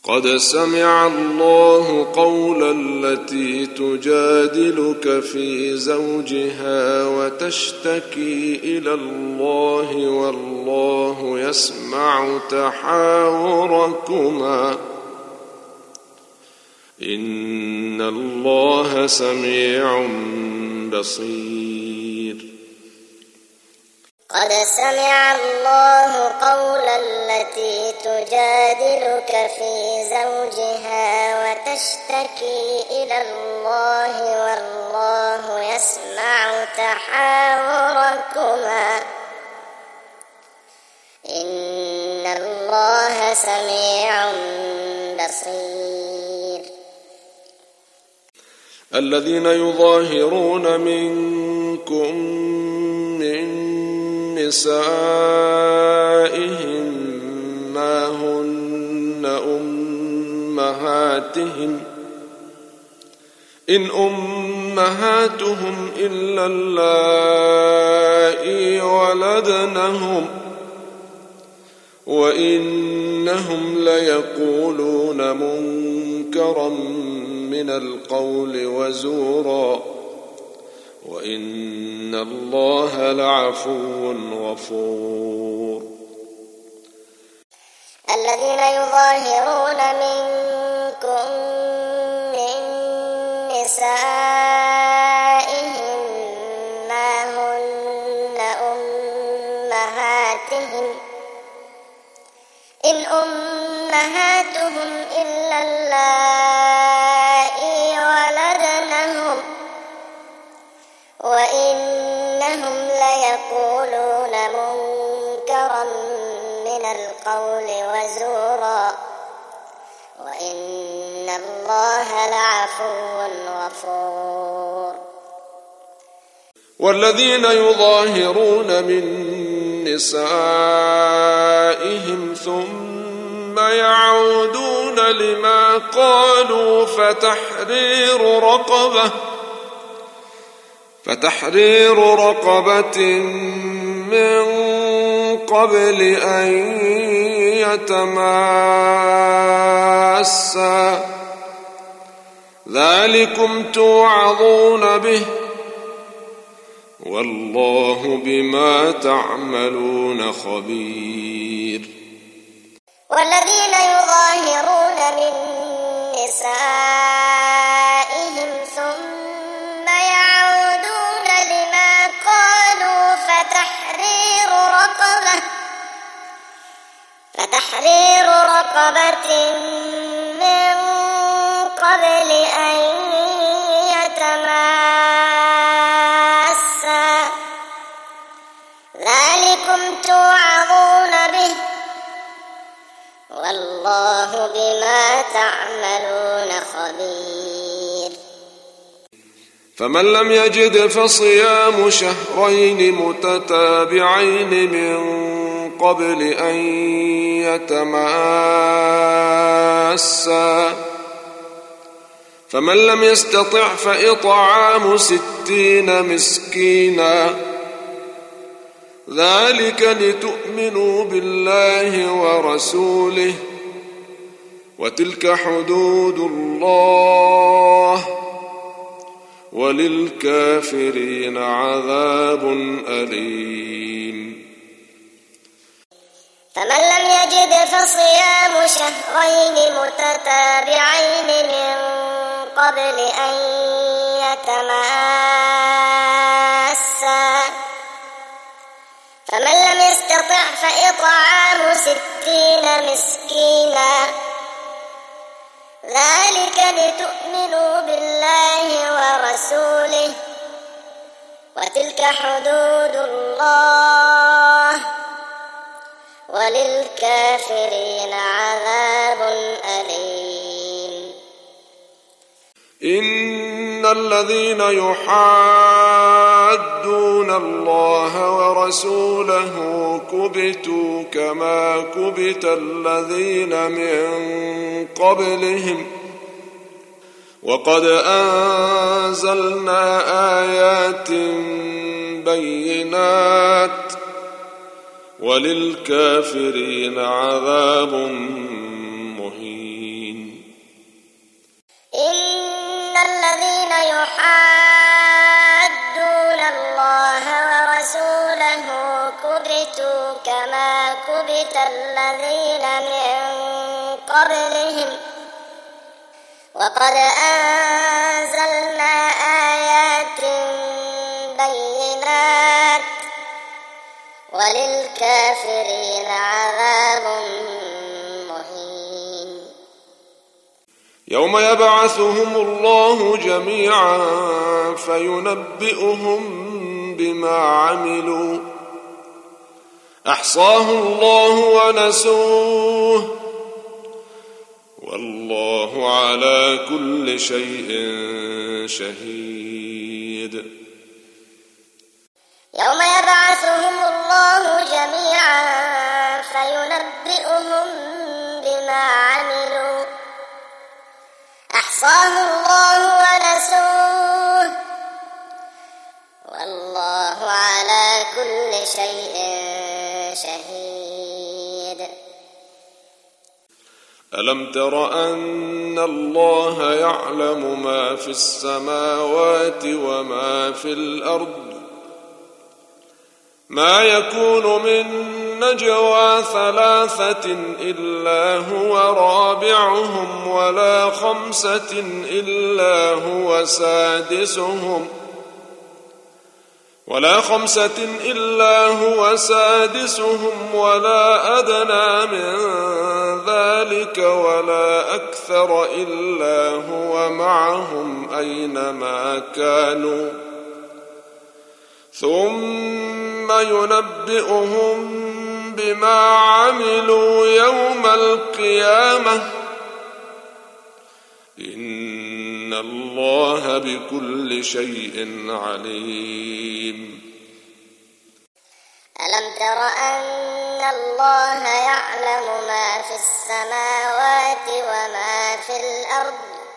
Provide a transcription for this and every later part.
قد سمع الله قول التي تجادلك في زوجها وتشتكي إلى الله والله يسمع تحاوركما إن الله سميع بصير. قد سمع الله قول التي تجادلك في زوجها وتشتكي إلى الله والله يسمع تحاوركما إن الله سميع بصير. الذين يظاهرون منكم من نسائهم ما هن أمهاتهم إن أمهاتهم إلا اللائي ولدنهم وإنهم ليقولون منكرا من القول وزورا وإن الله لعفو غفور. الذين يظاهرون منكم من نسائهم ما هن أمهاتهم إن أمهاتهم إلا اللائي ولدنهم وإنهم ليقولون منكرا من القول وزورا وإن الله لعفو غفور. والذين يظاهرون من نسائهم ثم يعودون لما قالوا فتحرير رقبة من قبل أن يتماسا ذلكم توعظون به والله بما تعملون خبير. والذين يظاهرون من نسائهم ثم يعودون لما قالوا فتحرير رقبة من قبل أن يتماسا ذلكم توعظون به والله بما تعملون خبير. فمن لم يجد فصيام شهرين متتابعين من قبل أن يتماسا فمن لم يستطع فإطعام 60 مسكينا ذلك لتؤمنوا بالله ورسوله وتلك حدود الله وللكافرين عذاب أليم. فمن لم يجد فصيام شهرين متتابعين من قبل أن يتماسا فمن لم يستطع فإطعام 60 مسكينا ذلك لتؤمنوا بالله ورسوله وتلك حدود الله وللكافرين عذاب أليم. إن الذين يحادون الله ورسوله كبتوا كما كبت الذين من قبلهم وقد أنزلنا آيات بينات وللكافرين عذاب مهين. يحادون الله ورسوله كبتوا كما كبت الذين من قبلهم وقد أنزلنا آيات بينات وللكافرين عذاب مهين. يوم يبعثهم الله جميعا فينبئهم بما عملوا أحصاه الله ونسوه والله على كل شيء شهيد. يوم يبعثهم الله جميعا فينبئهم بما عملوا أحصاه الله ونسوه والله على كل شيء شهيد. ألم تر أن الله يعلم ما في السماوات وما في الأرض ما يكون من نجوى ثلاثة إلا هو رابعهم ولا خمسة إلا هو سادسهم ولا أدنى من ذلك ولا أكثر إلا هو معهم أينما كانوا ثم ينبئهم بما عملوا يوم القيامة إن الله بكل شيء عليم. ألم تر أن الله يعلم ما في السماوات وما في الأرض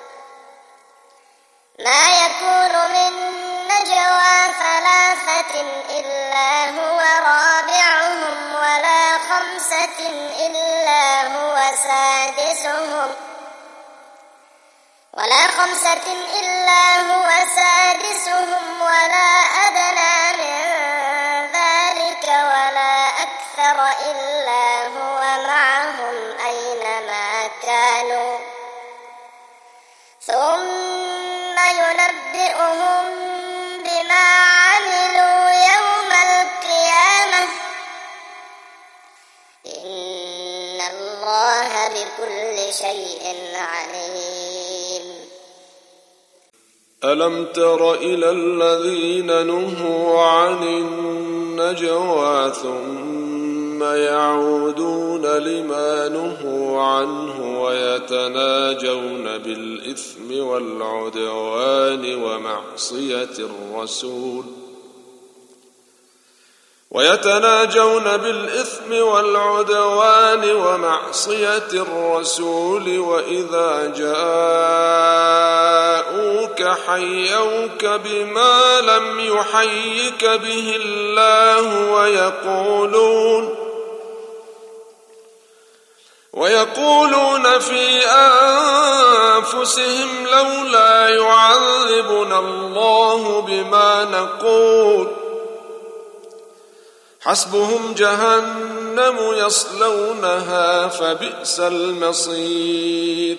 ما يكون من نجوى ثلاثة إلا هو رابعهم ولا خمسة إلا هو سادسهم ولا أدنى من ذلك ولا أكثر إلا هو معهم أينما كانوا ثم ينبئهم بما عملوا يوم القيامة إن الله بكل شيء عليم. ألم تر إلى الذين نهوا عن النجوى ثم يعودون لما نهوا عنه ويتناجون بالإثم والعدوان ومعصية الرسول وإذا جاءوك حيوك بما لم يحيك به الله ويقولون في أنفسهم لولا يعذبنا الله بما نقول حسبهم جهنم يصلونها فبئس المصير.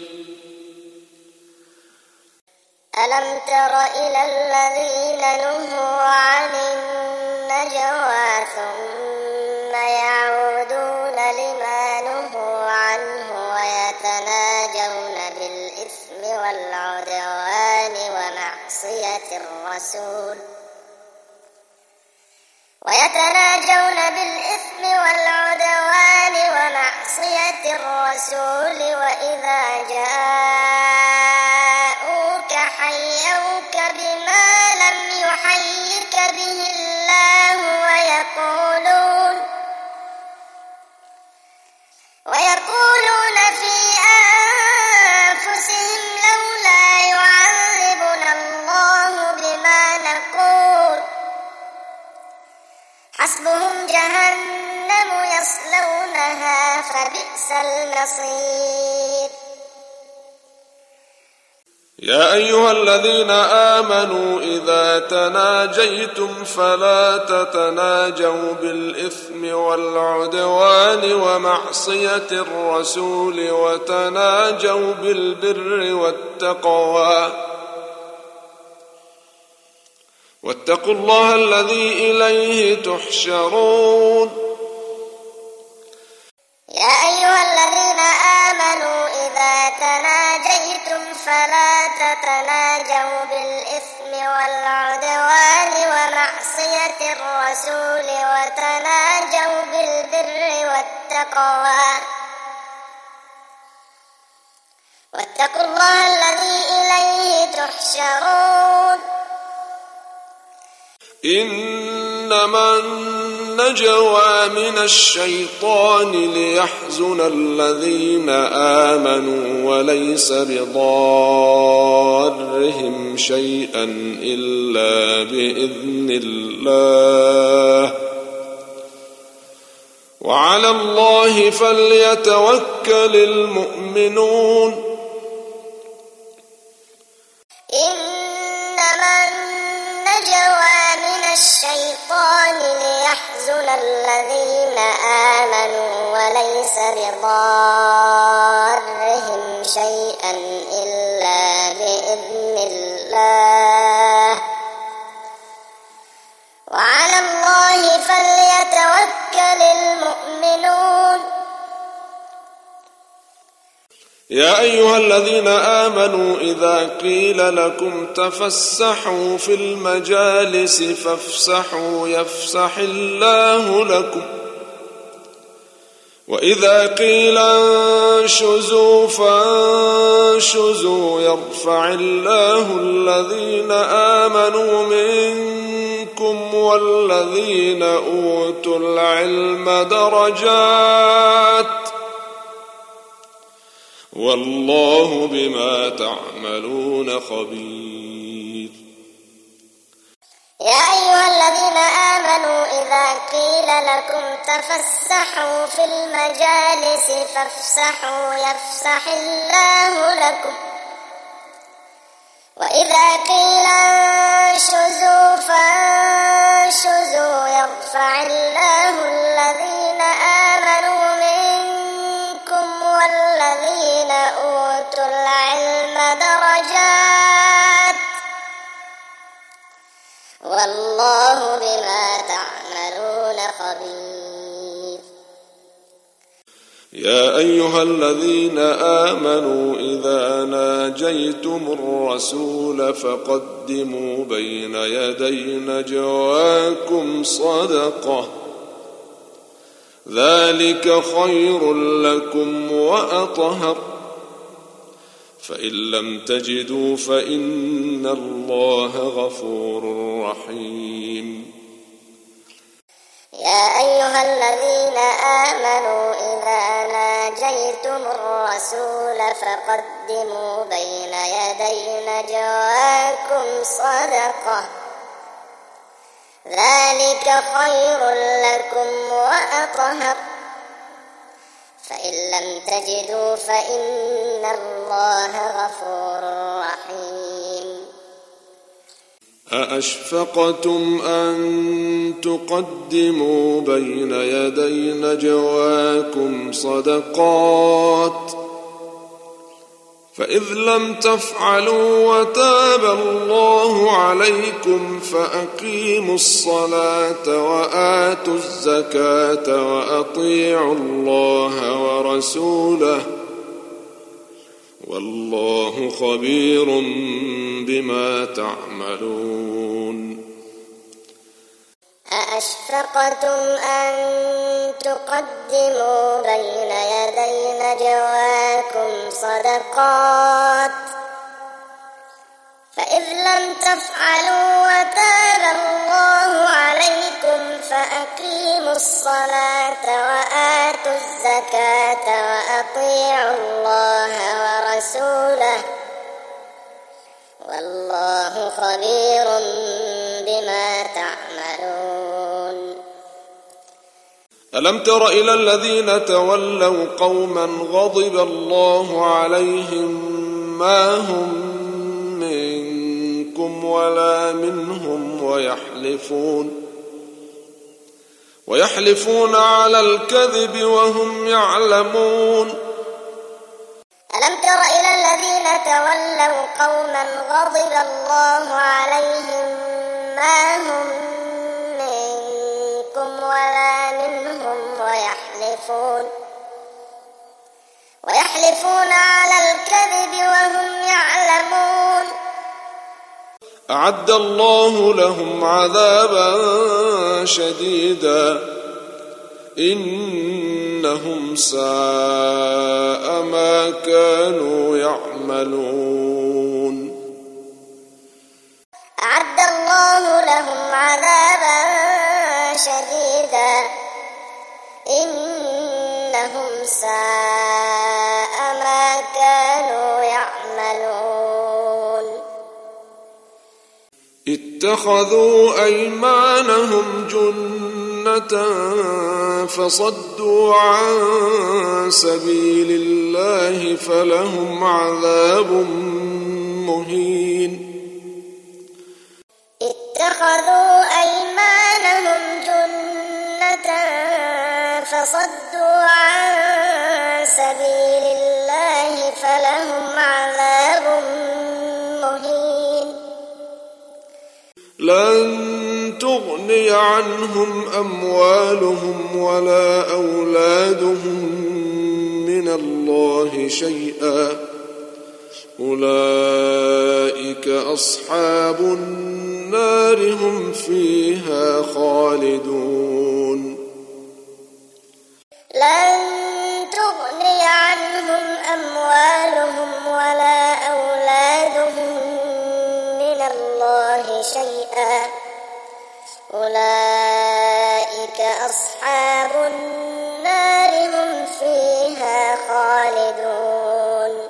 ألم تر إلى الذين نهوا عن النجوى ثم يعودون لما نهوا عنه ويتناجون بالإثم والعدوان ومعصية الرسول وإذا جاءوك حيوك بما لم يحيك به الله ويقولون في أنفسهم لولا يعذبنا الله بما نقول حسبهم جهنم يصلونها فبئس المصير. يا أيها الذين آمنوا إذا تناجيتم فلا تتناجوا بالإثم والعدوان ومعصية الرسول وتناجوا بالبر والتقوى واتقوا الله الذي إليه تحشرون. يا أيها الذين آمنوا إذا تناجيتم فلا تتناجوا بالإثم والعدوان ومعصية الرسول وتناجوا بالبر والتقوى واتقوا الله الذي إليه تحشرون. إنما النجوى من الشيطان ليحزن الذين آمنوا وليس بضارهم شيئا إلا بإذن الله وعلى الله فليتوكل المؤمنون. الشيطان ليحزن الذين آمنوا وليس بضارهم شيئا إلا بإذن الله وعلى الله فليتوكل المؤمنون. يا أيها الذين آمنوا إذا قيل لكم تفسحوا في المجالس فافسحوا يفسح الله لكم وإذا قيل انشزوا فانشزوا يرفع الله الذين آمنوا منكم والذين أوتوا العلم درجات والله بما تعملون خبير. يا أيها الذين آمنوا إذا قيل لكم تفسحوا في المجالس فافسحوا يفسح الله لكم وإذا قيل انشزوا فانشزوا يرفع الله الذين آمنوا منكم والذين أوتوا العلم درجات والله بما تعملون خبير. يا أيها الذين آمنوا إذا ناجيتم الرسول فقدموا بين يدي نجواكم صدقة ذلك خير لكم وأطهر فإن لم تجدوا فإن الله غفور رحيم. يا أيها الذين آمنوا إذا ناجيتم الرسول فقدموا بين يدي نجواكم صدقة ذلك خير لكم وأطهر فإن لم تجدوا فإن الله غفور رحيم. أأشفقتم أن تقدموا بين يدي نجواكم صدقات فإذ لم تفعلوا وتاب الله عليكم فأقيموا الصلاة وآتوا الزكاة وأطيعوا الله ورسوله والله خبير بما تعملون. أأشفقتم أن تقدموا بين يدي نجواكم صدقات فإذ لم تفعلوا وتاب الله عليكم فأقيموا الصلاة وآتوا الزكاة وأطيعوا الله ورسوله والله خبير بما تعملون. ألم تر إلى الذين تولوا قوما غضب الله عليهم ما هم ولا منهم ويحلفون على الكذب وهم يعلمون. ألم تر إلى الذين تولوا قوما غضب الله عليهم ما هم منكم ولا منهم ويحلفون على الكذب وهم يعلمون. أعد الله لهم عذابا شديدا إنهم ساء ما كانوا يعملون. أعد الله لهم عذابا شديدا إنهم ساء ما كانوا يعملون. اتخذوا أيمانهم جنة فصدوا عن سبيل الله فلهم عذاب مهين. اتخذوا أيمانهم جنة فصدوا عن سبيل الله فلهم عذاب مهين. لن تغني عنهم أموالهم ولا أولادهم من الله شيئا أولئك أصحاب النار هم فيها خالدون. لن تغني عنهم أموالهم ولا أولادهم من الله شيئا أولئك أصحاب النار هم فيها خالدون.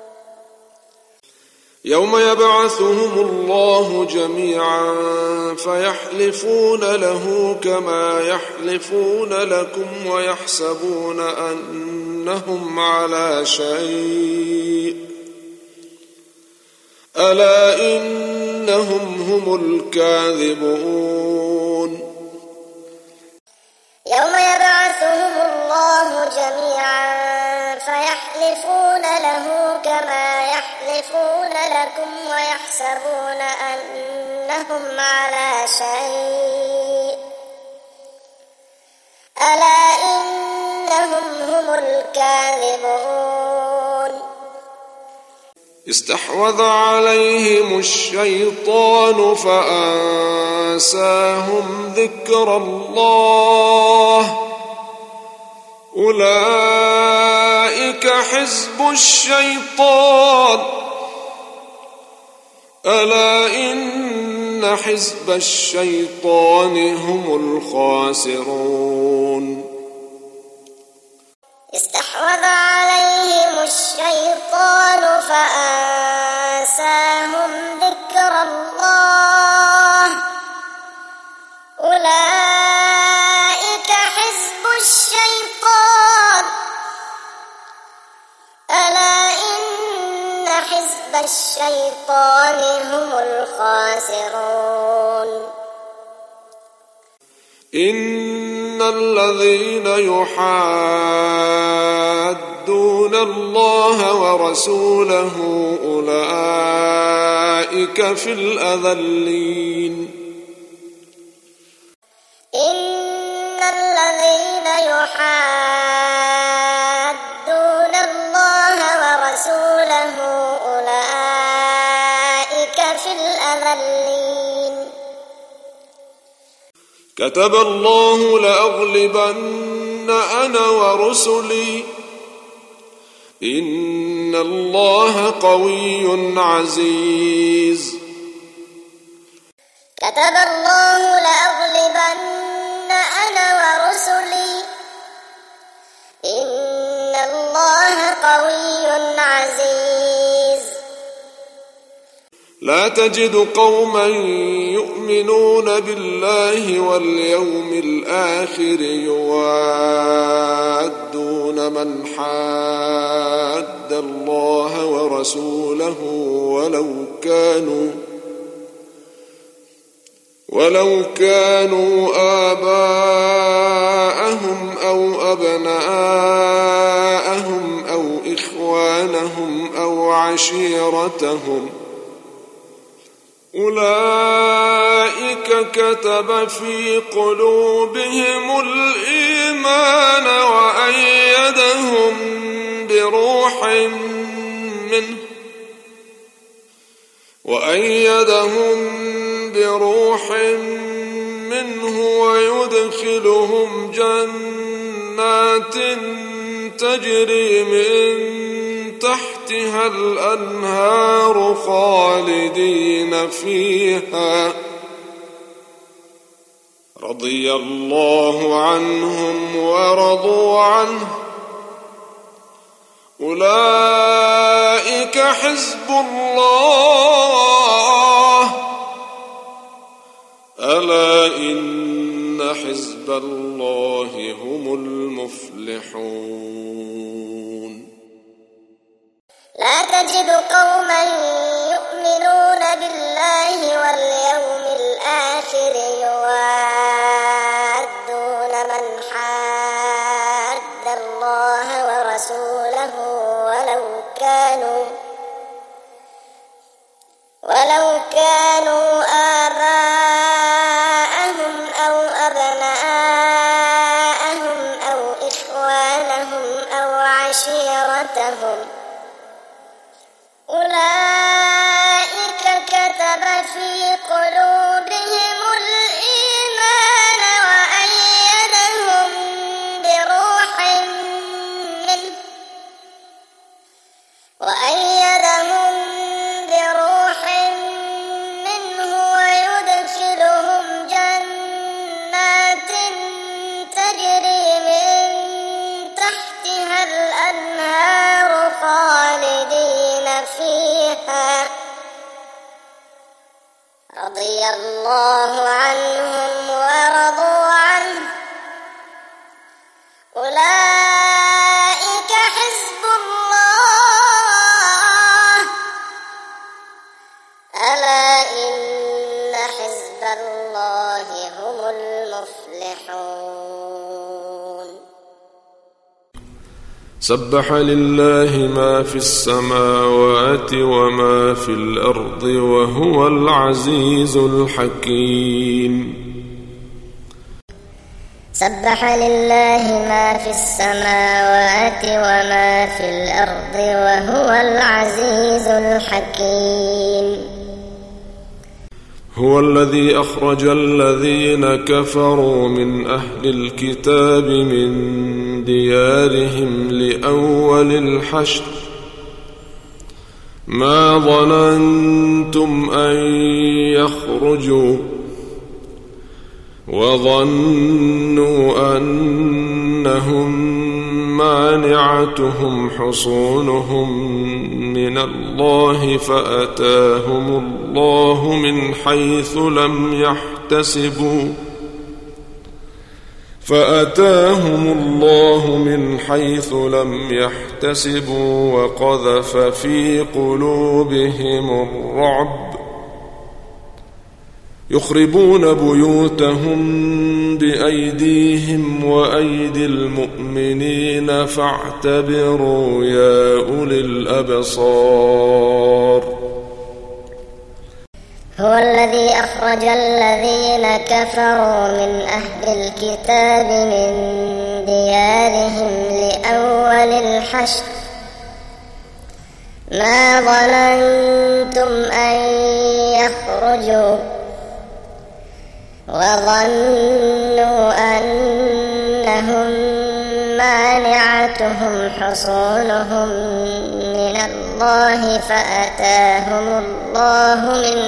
يوم يبعثهم الله جميعا فيحلفون له كما يحلفون لكم ويحسبون أنهم على شيء ألا إنهم هم الكاذبون. يوم يبعثهم الله جميعا فيحلفون له كما يحلفون لكم ويحسبون أنهم على شيء ألا إنهم هم الكاذبون. استحوذ عليهم الشيطان فأنساهم ذكر الله أولئك حزب الشيطان ألا إن حزب الشيطان هم الخاسرون. استحوذ عليهم الشيطان فأنساهم ذكر الله أولئك حزب الشيطان ألا إن حزب الشيطان هم الخاسرون. إن الذين يحادون الله ورسوله أولئك في الأذلين. إن الذين يحادون الله ورسوله أولئك في الأذلين. كتب الله لأغلبن أنا ورسلي إن الله قوي عزيز. كتب الله لأغلبن أنا ورسلي إن الله قوي عزيز. لا تجد قوما يؤمنون بالله واليوم الآخر يوادون من حاد الله ورسوله ولو كانوا آباءهم أو أبناءهم أو إخوانهم أو عشيرتهم أولئك كتب في قلوبهم الإيمان وأيدهم بروح منه ويدخلهم جنات تجري من تحتها الأنهار خالدين فيها رضي الله عنهم ورضوا عنه أولئك حزب الله ألا إن حزب الله هم المفلحون. لا تجد قوما يؤمنون بالله واليوم الآخر يوادون من حاد الله ورسوله ولو كانوا آباءهم أو أبناءهم أو إخوانهم أو عشيرتهم أولئك كتب في قلوبهم الإيمان وأيدهم بروح منه ويدخلهم جنات تجري من تحتها الأنهار خالدين فيها رضي الله عنهم ورضوا عنه أولئك حزب الله ألا إن حزب الله هم المفلحون. سبح لله ما في السماوات وما في الأرض وهو العزيز الحكيم. سبح لله ما في السماوات وما في الأرض وهو العزيز الحكيم. هو الذي أخرج الذين كفروا من أهل الكتاب من ديارهم لأول الحشر ما ظننتم أن يخرجوا وظنوا أنهم مانعتهم حصونهم من الله فأتاهم الله من حيث لم يحتسبوا وقذف في قلوبهم الرعب يخربون بيوتهم بأيديهم وأيدي المؤمنين فاعتبروا يا أولي الأبصار. هو الذي أخرج الذين كفروا من أهل الكتاب من ديارهم لأول الحشر ما ظننتم أن يخرجوا وظنوا أنهم مانعتهم حصونهم من الله فأتاهم الله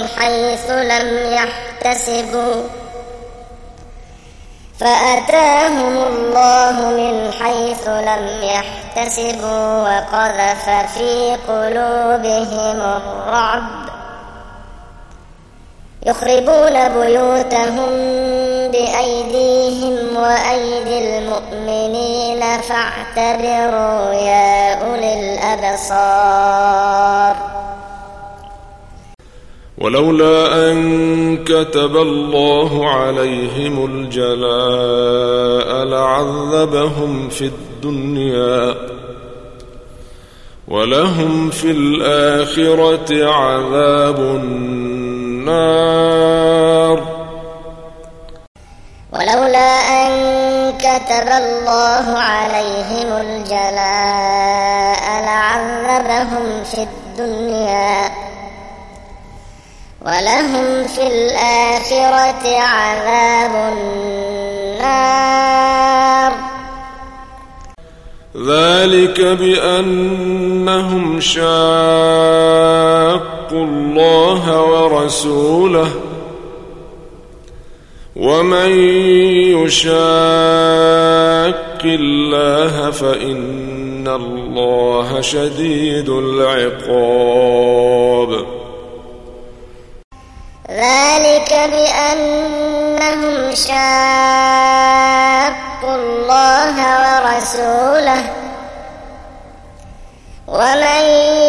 من حيث لم يحتسبوا وقذف في قلوبهم الرعب يخربون بيوتهم بأيديهم وأيدي المؤمنين فاعتبروا يا أولي الأبصار. ولولا أن كتب الله عليهم الجلاء لعذبهم في الدنيا ولهم في الآخرة عذاب النار. ولولا أن كتب الله عليهم الجلاء لعذبهم في الدنيا ولهم في الآخرة عذاب النار. ذلك بأنهم شاقوا الله ورسوله ومن يشاق الله فإن الله شديد العقاب. ذلك بأنهم شاقوا الله ورسوله ومن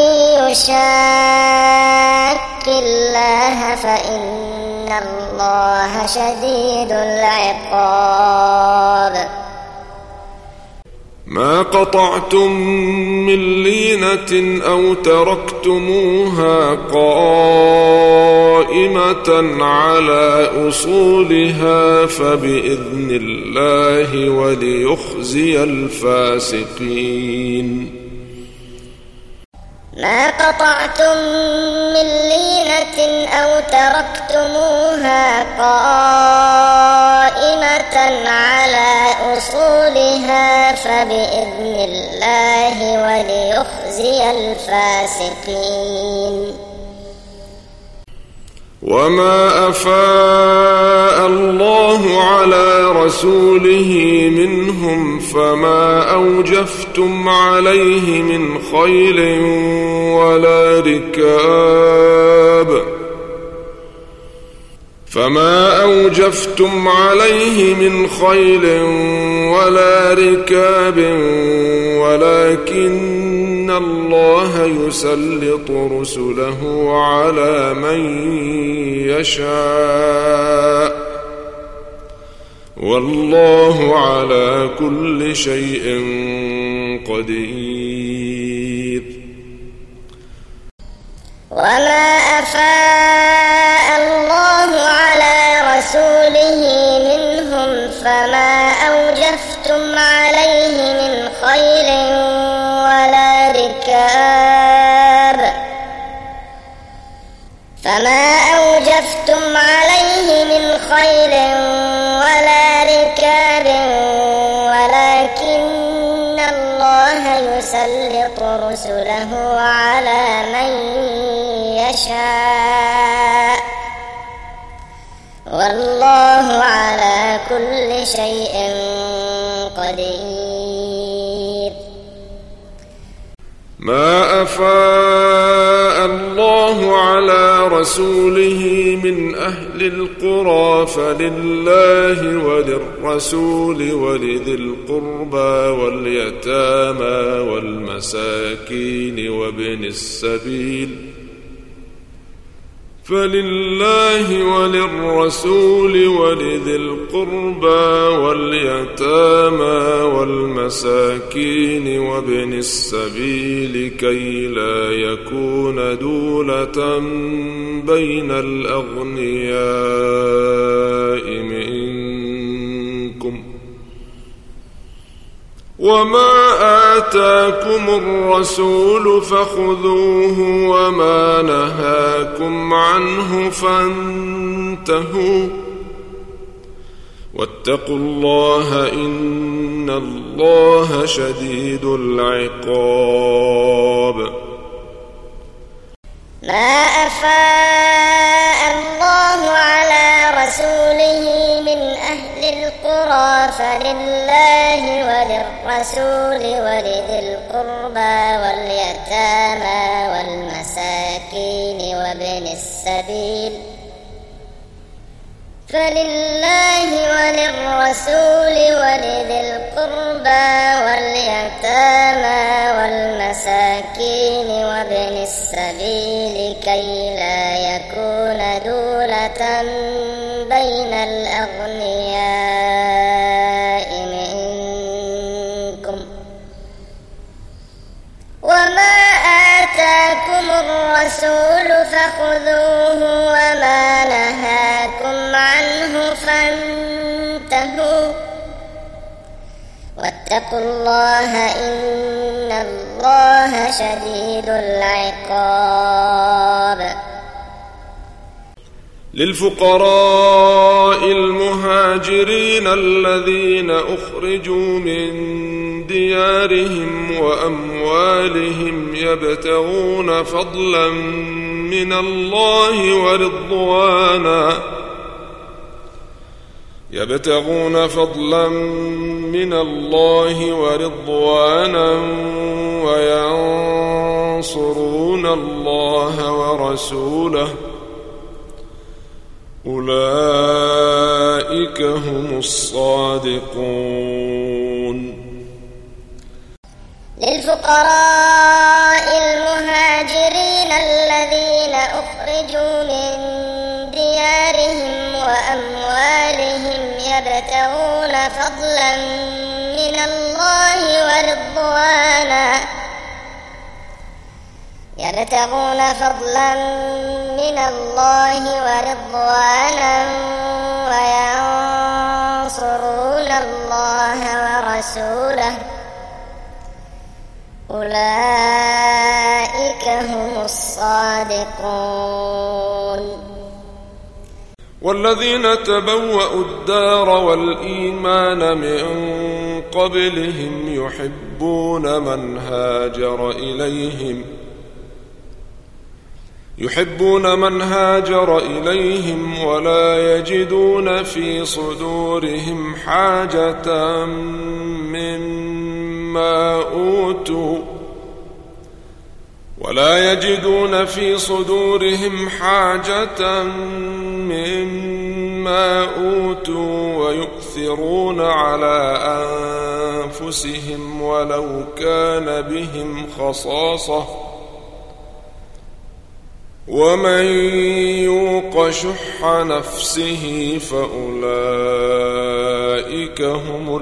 يشاق الله فإن الله شديد العقاب. ما قطعتم من لينة أو تركتموها قائمة على أصولها فبإذن الله وليخزي الفاسقين. ما قطعتم من لينة أو تركتموها قائمة على أصولها فبإذن الله وليخزي الفاسقين. وما أفاء الله على رسوله منهم فما أوجفتم عليه من خيل ولا ركاب ولكن الله يسلط رسله على من يشاء والله على كل شيء قدير. وما أفاء الله على رسوله منهم فما أوجفتم عليه من خيل ولا ركاب ولكن الله يسلط رسله على من يشاء والله على كل شيء قدير. ما أفاء الله على رسوله من أهل القرى فلله وللرسول ولذي القربى واليتامى والمساكين وابن السبيل كي لا يكون دولة بين الأغنياء منكم. وما آتاكم الرسول فخذوه وما نهاكم عنه فانتهوا واتقوا الله إن الله شديد العقاب. ما أفاء الله على رسوله من أهل القرى فلله وللرسول ولذي القربى واليتامى والمساكين وابن السبيل فلله وللرسول ولذي القربى واليتامى والمساكين وابن السبيل كي لا يكون دولة بين الأغنياء منكم وما آتاكم الرسول فخذوه وما نهاكم عنه فانتهوا واتقوا الله إن الله شديد العقاب. للفقراء المهاجرين الذين أخرجوا من ديارهم وأموالهم يبتغون فضلا من الله ورضوانا وينصرون الله ورسوله أولئك هم الصادقون. للفقراء المهاجرين الذين أخرجوا من ديارهم وأموالهم يبتغون فضلا من الله ورضوانا وينصرون الله ورسوله أولئك هم الصادقون. والذين تبوأوا الدار والإيمان من قبلهم يحبون من هاجر إليهم ولا يجدون في صدورهم حاجة مما أوتوا ويؤثرون على أنفسهم ولو كان بهم خصاصة ومن يوق شح نفسه فأولئك هم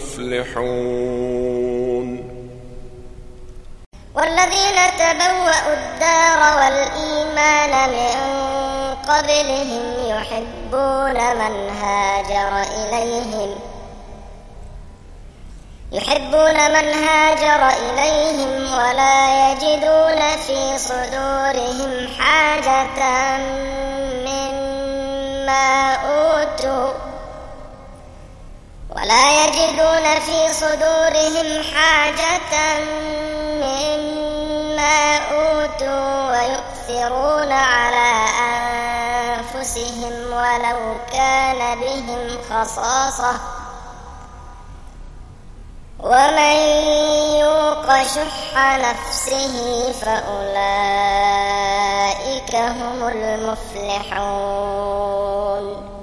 المفلحون. والذين تبوأوا الدار والإيمان من قبلهم يحبون من هاجر إليهم ولا يجدون في صدورهم حاجة مما أوتوا ويؤثرون على أنفسهم ولو كان بهم خصاصة ومن يوق شح نفسه فأولئك هم المفلحون.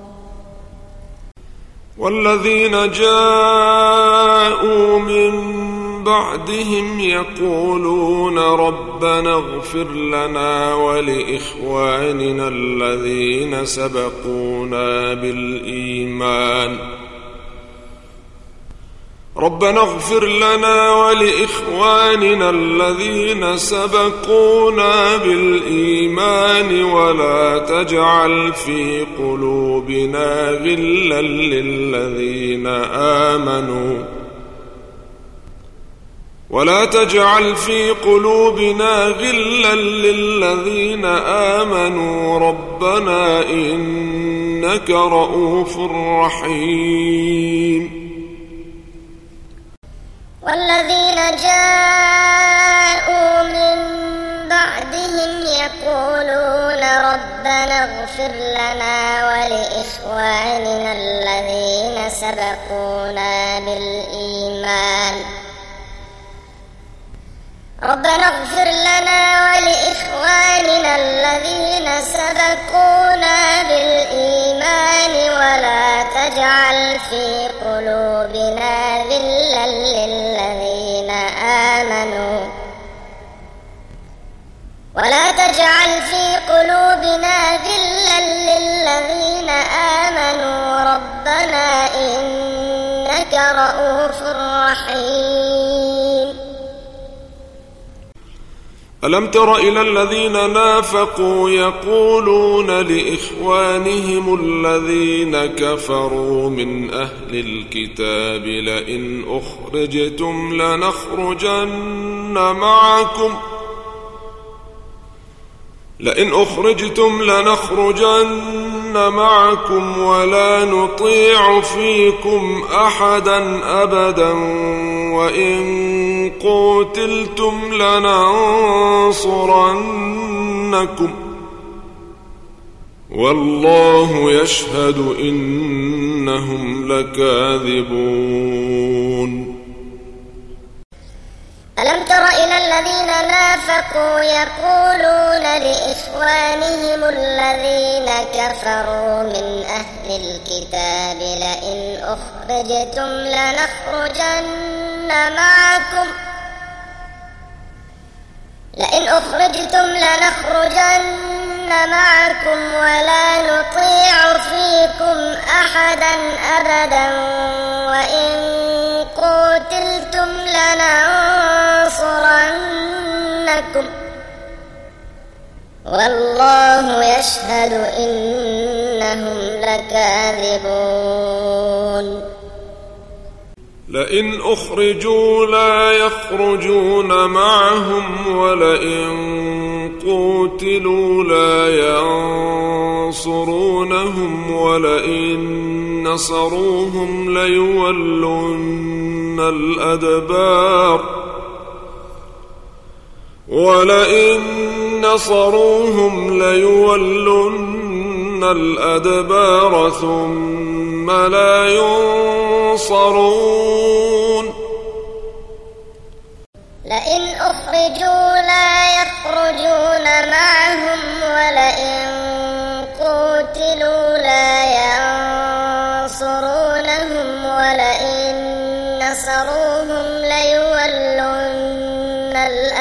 والذين جاءوا من بعدهم يقولون ربنا اغفر لنا ولإخواننا الذين سبقونا بالإيمان ولا تجعل في قلوبنا غلا للذين آمنوا ربنا إنك رؤوف رحيم. والذين جاءوا من بعدهم يقولون ربنا اغفر لنا ولإخواننا الذين سبقونا بالإيمان ولا تجعل في قلوبنا غلا للذين آمنوا ربنا إنك رؤوف رحيم. ألم تر إلى الذين نافقوا يقولون لإخوانهم الذين كفروا من أهل الكتاب لئن أخرجتم لنخرجن معكم ولا نطيع فيكم أحدا أبدا وإن قتلتم لننصرنكم والله يشهد إنهم لكاذبون. ألم تر إلى الذين نافقوا يقولون لإخوانهم الذين كفروا من أهل الكتاب لئن أخرجتم لنخرجن معكم ولا نطيع فيكم أحدا أبدا وإن قتلتم لننصرنكم والله يشهد إنهم لكاذبون. لئن أخرجوا لا يخرجون معهم ولئن قتلوا لا ينصرونهم ولئن نصروهم ليولن الأدبار ثم لا ينصرون. لئن أخرجوا لا يخرجون معهم ولئن قتلوا لا ينصرونهم ولئن نصروهم ليولن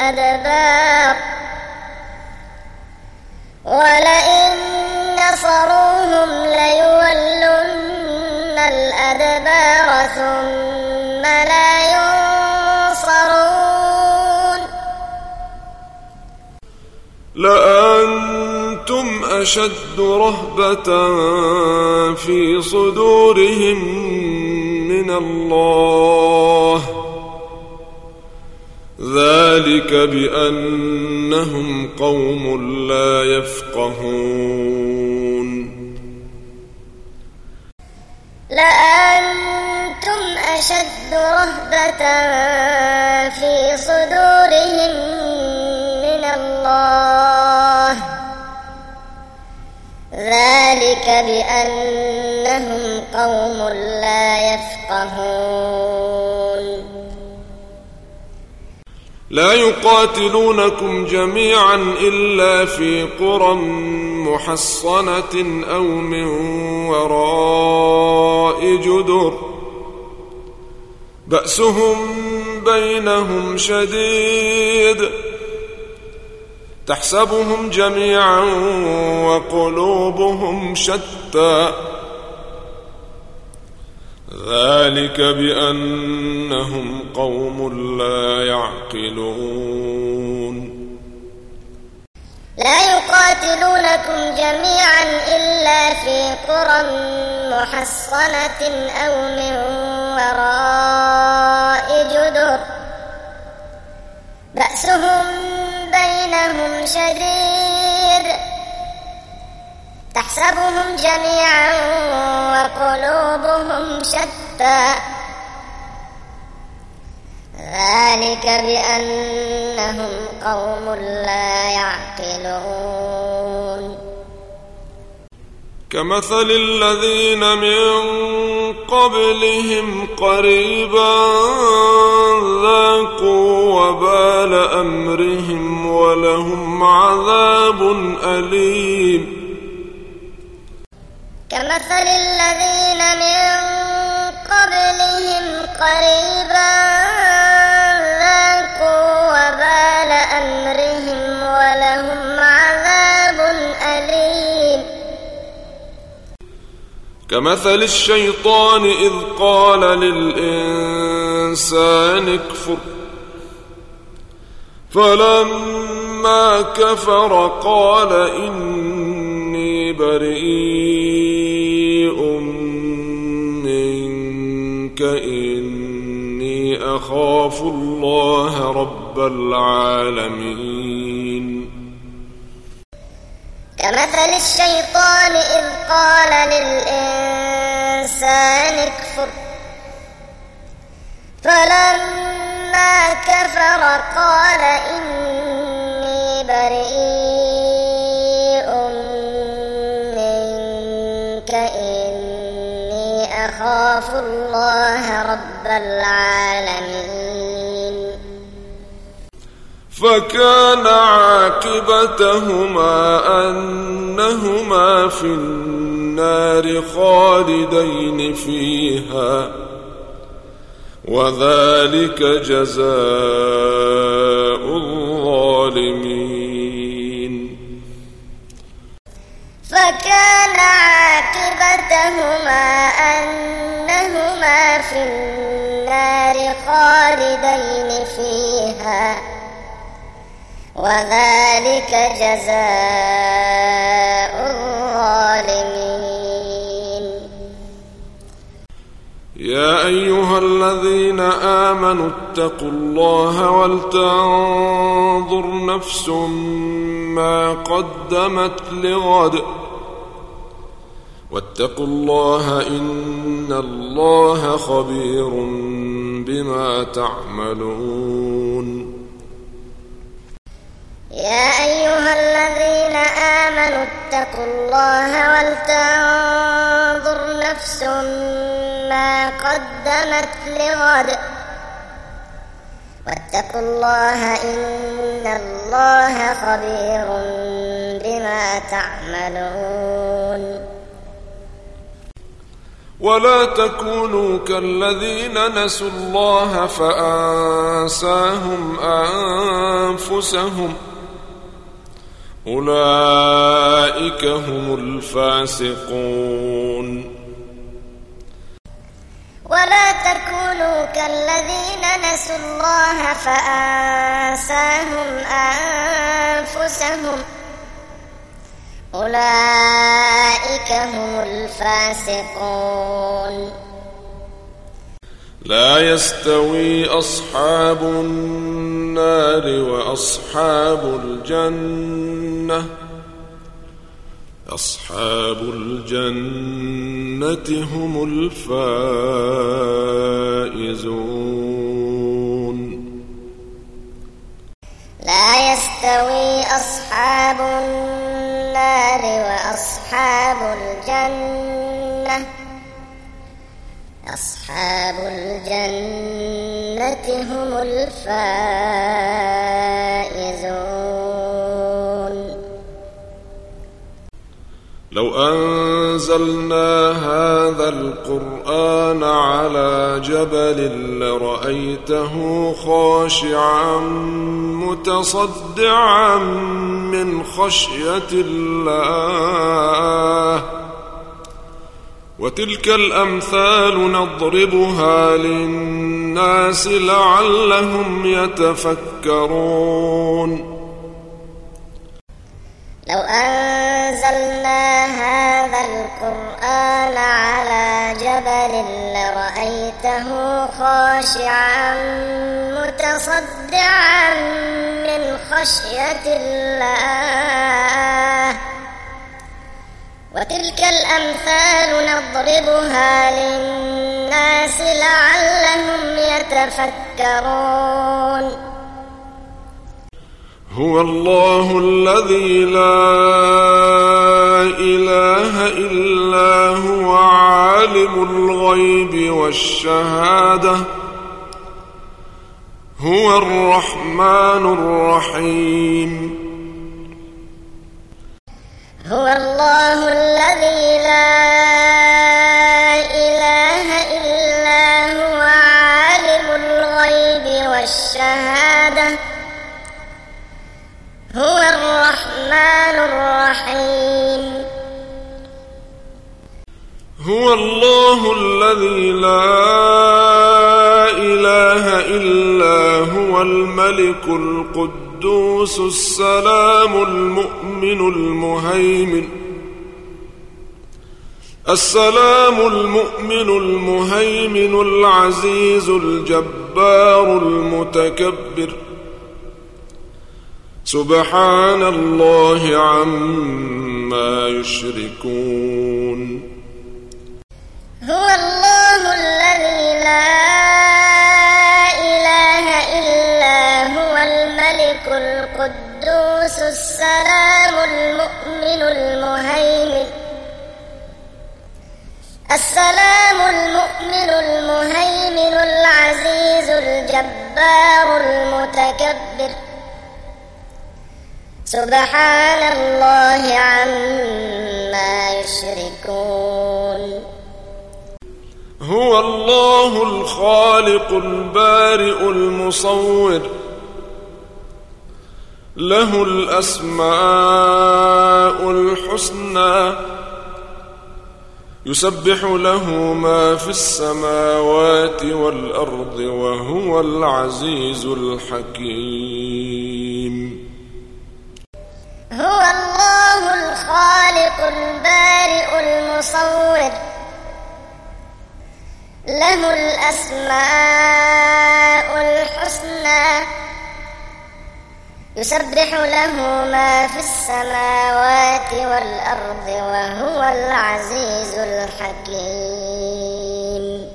الأدبار ثم لا ينصرون. لأنتم أشد رهبة في صدورهم من الله ذلك بأنهم قوم لا يفقهون. لأنتم أشد رهبة في صدورهم من الله ذلك بأنهم قوم لا يفقهون. لا يقاتلونكم جميعا إلا في قرى محصنة أو من وراء جدر بأسهم بينهم شديد تحسبهم جميعا وقلوبهم شتى ذلك بأنهم قوم لا يعقلون. لا يقاتلونكم جميعا إلا في قرى محصنة أو من وراء جدر بأسهم بينهم شديد تحسبهم جميعا وقلوبهم شتى ذلك بأنهم قوم لا يعقلون. كمثل الذين من قبلهم قريبا ذاقوا وبال أمرهم ولهم عذاب أليم. كمثل الذين من قبلهم قريبا ذاقوا وبال أمرهم ولهم أليم. كمثل الشيطان إذ قال للإنسان اكفر فلما كفر قال إني بريء منك إني أخاف الله رب العالمين. كمثل الشيطان إذ قال للإنسان اكفر فلما كفر قال إني بريء منك إني أخاف الله رب العالمين. فكان عاقبتهما أنهما في النار خالدين فيها وذلك جزاء الظالمين. فكان عاقبتهما أنهما في النار خالدين فيها وذلك جزاء الظالمين. يا أيها الذين آمنوا اتقوا الله ولتنظر نفس ما قدمت لغد واتقوا الله إن الله خبير بما تعملون. يا أيها الذين آمنوا اتقوا الله ولتنظر نفس ما قدمت لغد واتقوا الله إن الله خبير بما تعملون. ولا تكونوا كالذين نسوا الله فأنساهم أنفسهم أولئك هم الفاسقون. ولا تكونوا كالذين نسوا الله فأنساهم أنفسهم أولئك هم الفاسقون. لا يستوي أصحاب النار وأصحاب الجنة أصحاب الجنة هم الفائزون. لا يستوي أصحاب النار وأصحاب الجنة أصحاب الجنة هم الفائزون. لو أنزلنا هذا القرآن على جبل لرأيته خاشعا متصدعا من خشية الله وتلك الأمثال نضربها للناس لعلهم يتفكرون. لو أنزلنا هذا القرآن على جبل لرأيته خاشعا متصدعا من خشية الله وتلك الأمثال نضربها للناس لعلهم يتفكرون. هو الله الذي لا إله إلا هو عالم الغيب والشهادة هو الرحمن الرحيم. هو الله الذي لا إله إلا هو عالم الغيب والشهادة هو الرحمن الرحيم. هو الله الذي لا إله إلا هو الملك القدوس السلام المؤمن المهيمن العزيز الجبار المتكبر سبحان الله عما يشركون هو الله الذي لا إله إلا هو الملك القدوس السلام المؤمن المهيمن العزيز الجبار المتكبر سبحان الله عما يشركون هو الله الخالق البارئ المصور له الأسماء الحسنى يسبح له ما في السماوات والأرض وهو العزيز الحكيم هو الله الخالق البارئ المصور له الأسماء الحسنى يسبح له ما في السماوات والأرض وهو العزيز الحكيم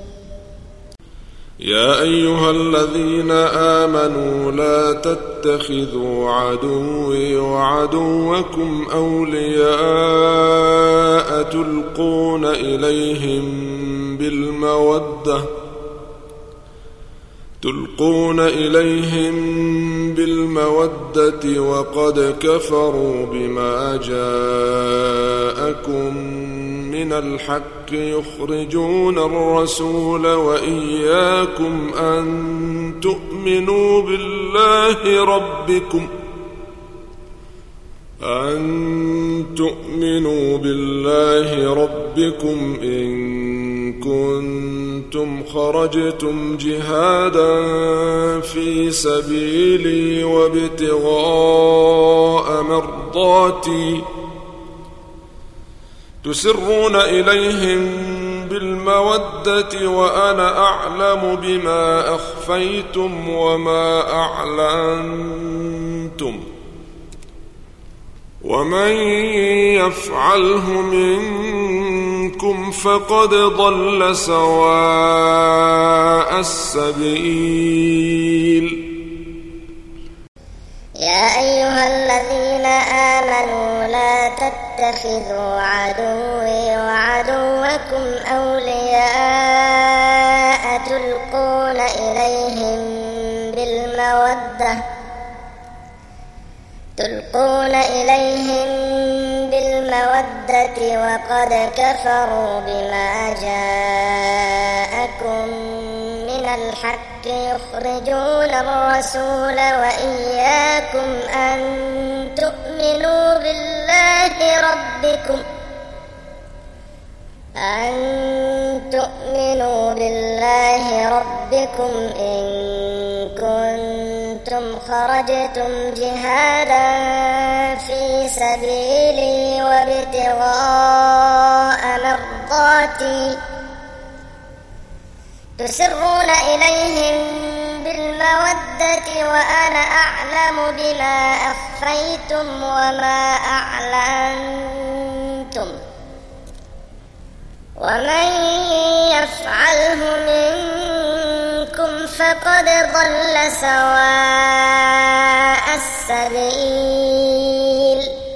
يا أيها الذين آمنوا لا تتخذوا عدوي وعدوكم أولياء تلقون إليهم بالمودة وقد كفروا بما جاءكم من الحق يخرجون الرسول وإياكم أن تؤمنوا بالله ربكم إن كنتم خرجتم جهادا في سبيلي وابتغاء مرضاتي تسرون إليهم بالمودة وأنا أعلم بما أخفيتم وما أعلنتم ومن يفعله منكم فقد ضل سواء السبيل يا أيها الذين آمنوا لا تتخذوا عدوي وعدوكم أولياء تلقون إليهم بالمودة وقد كفروا بما جاءكم من الحق يخرجون الرسول وإياكم أن تؤمنوا بالله ربكم إن كنتم خرجتم جهادا في سبيلي وابتغاء مرضاتي تسرون إليهم بالمودة وأنا أعلم بما أخفيتم وما أعلنتم ومن يفعله منكم فقد ضل سواء السبيل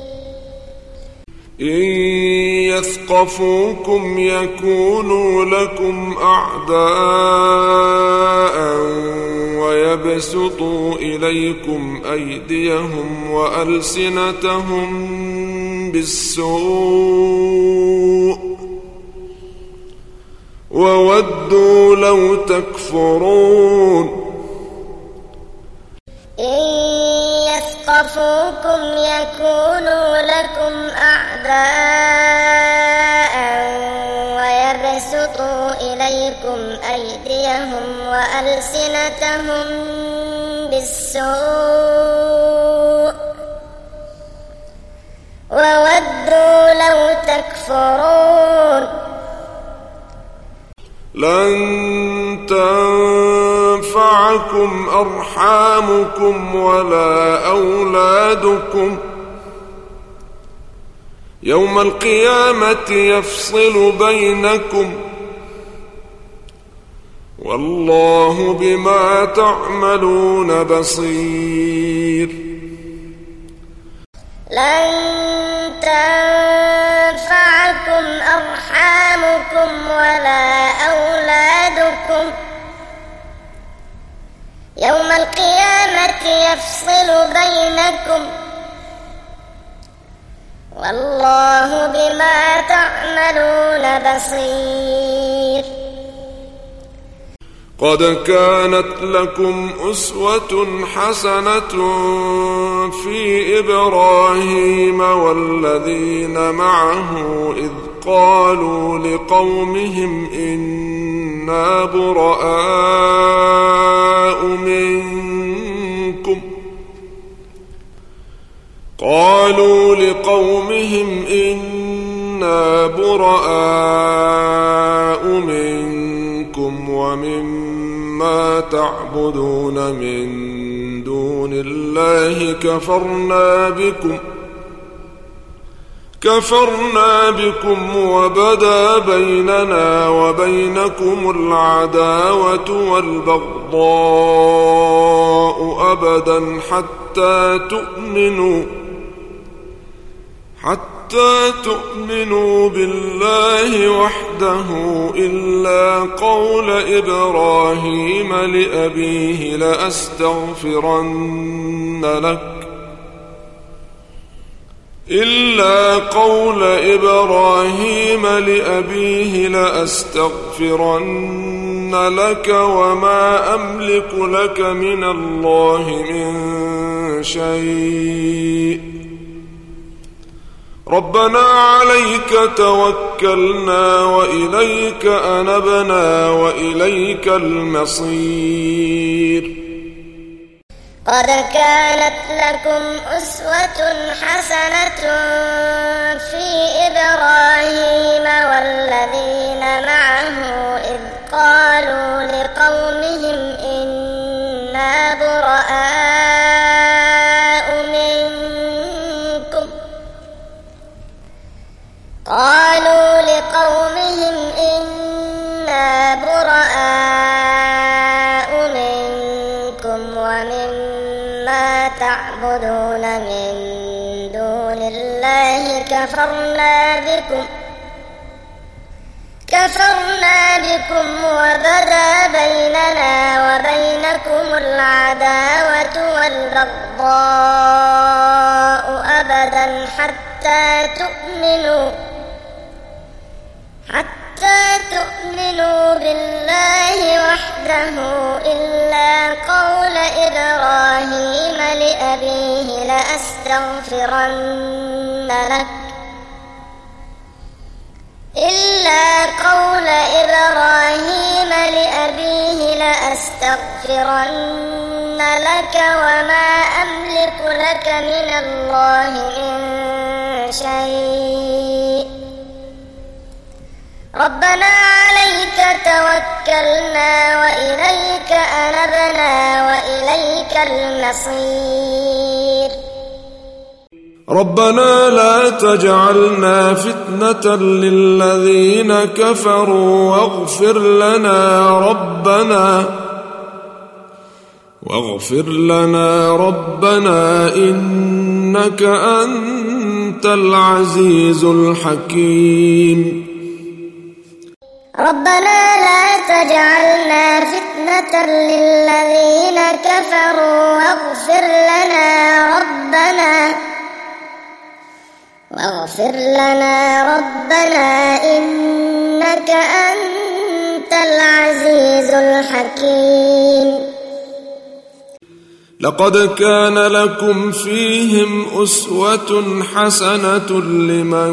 إن يثقفوكم يكونوا لكم أعداء ويبسطوا إليكم أيديهم وألسنتهم بالسوء وودوا لو تكفرون إن يثقفوكم يكونوا لكم أعداء أعينهم وألسنتهم بالسوء وودوا لو تكفرون لن تنفعكم أرحامكم ولا أولادكم يوم القيامة يفصل بينكم والله بما تعملون بصير لن تنفعكم أرحامكم ولا أولادكم يوم القيامة يفصل بينكم والله بما تعملون بصير قد كانت لكم أسوة حسنة في إبراهيم والذين معه إذ قالوا لقومهم إنا براء منكم ومما تعبدون من دون الله كفرنا بكم وبدا بيننا وبينكم العداوة والبغضاء أبدا حتى تؤمنوا بالله وحده إلا قول إبراهيم لأبيه لأستغفرن لك وما أملك لك من الله من شيء ربنا عليك توكلنا وإليك أنبنا وإليك المصير قد كانت لكم أسوة حسنة في إبراهيم والذين معه إذ قالوا لقومهم إنا براء منكم ومما تعبدون من دون الله كفرنا بكم وبدا بيننا وبينكم العداوة والبغضاء أبدا حتى تؤمنوا بالله وحده إلا قول إبراهيم لأبيه لأستغفرن لك وما أملك لك من الله من شيء ربنا عليك توكلنا وإليك أنبنا وإليك المصير ربنا لا تجعلنا فتنة للذين كفروا واغفر لنا ربنا إنك أنت العزيز الحكيم ربنا لا تجعلنا فتنة للذين كفروا واغفر لنا ربنا إنك أنت العزيز الحكيم لقد كان لكم فيهم أسوة حسنة لمن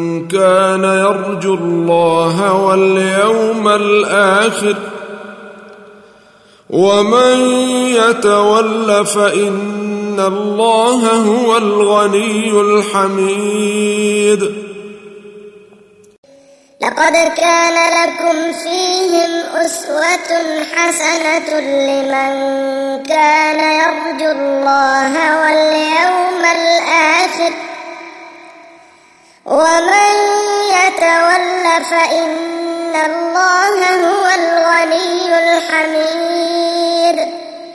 كان يرجو الله واليوم الآخر ومن يتول فإن الله هو الغني الحميد. لقد كان لكم فيهم أسوة حسنة لمن كان يرجو الله واليوم الآخر ومن يتول فإن الله هو الغني الحميد.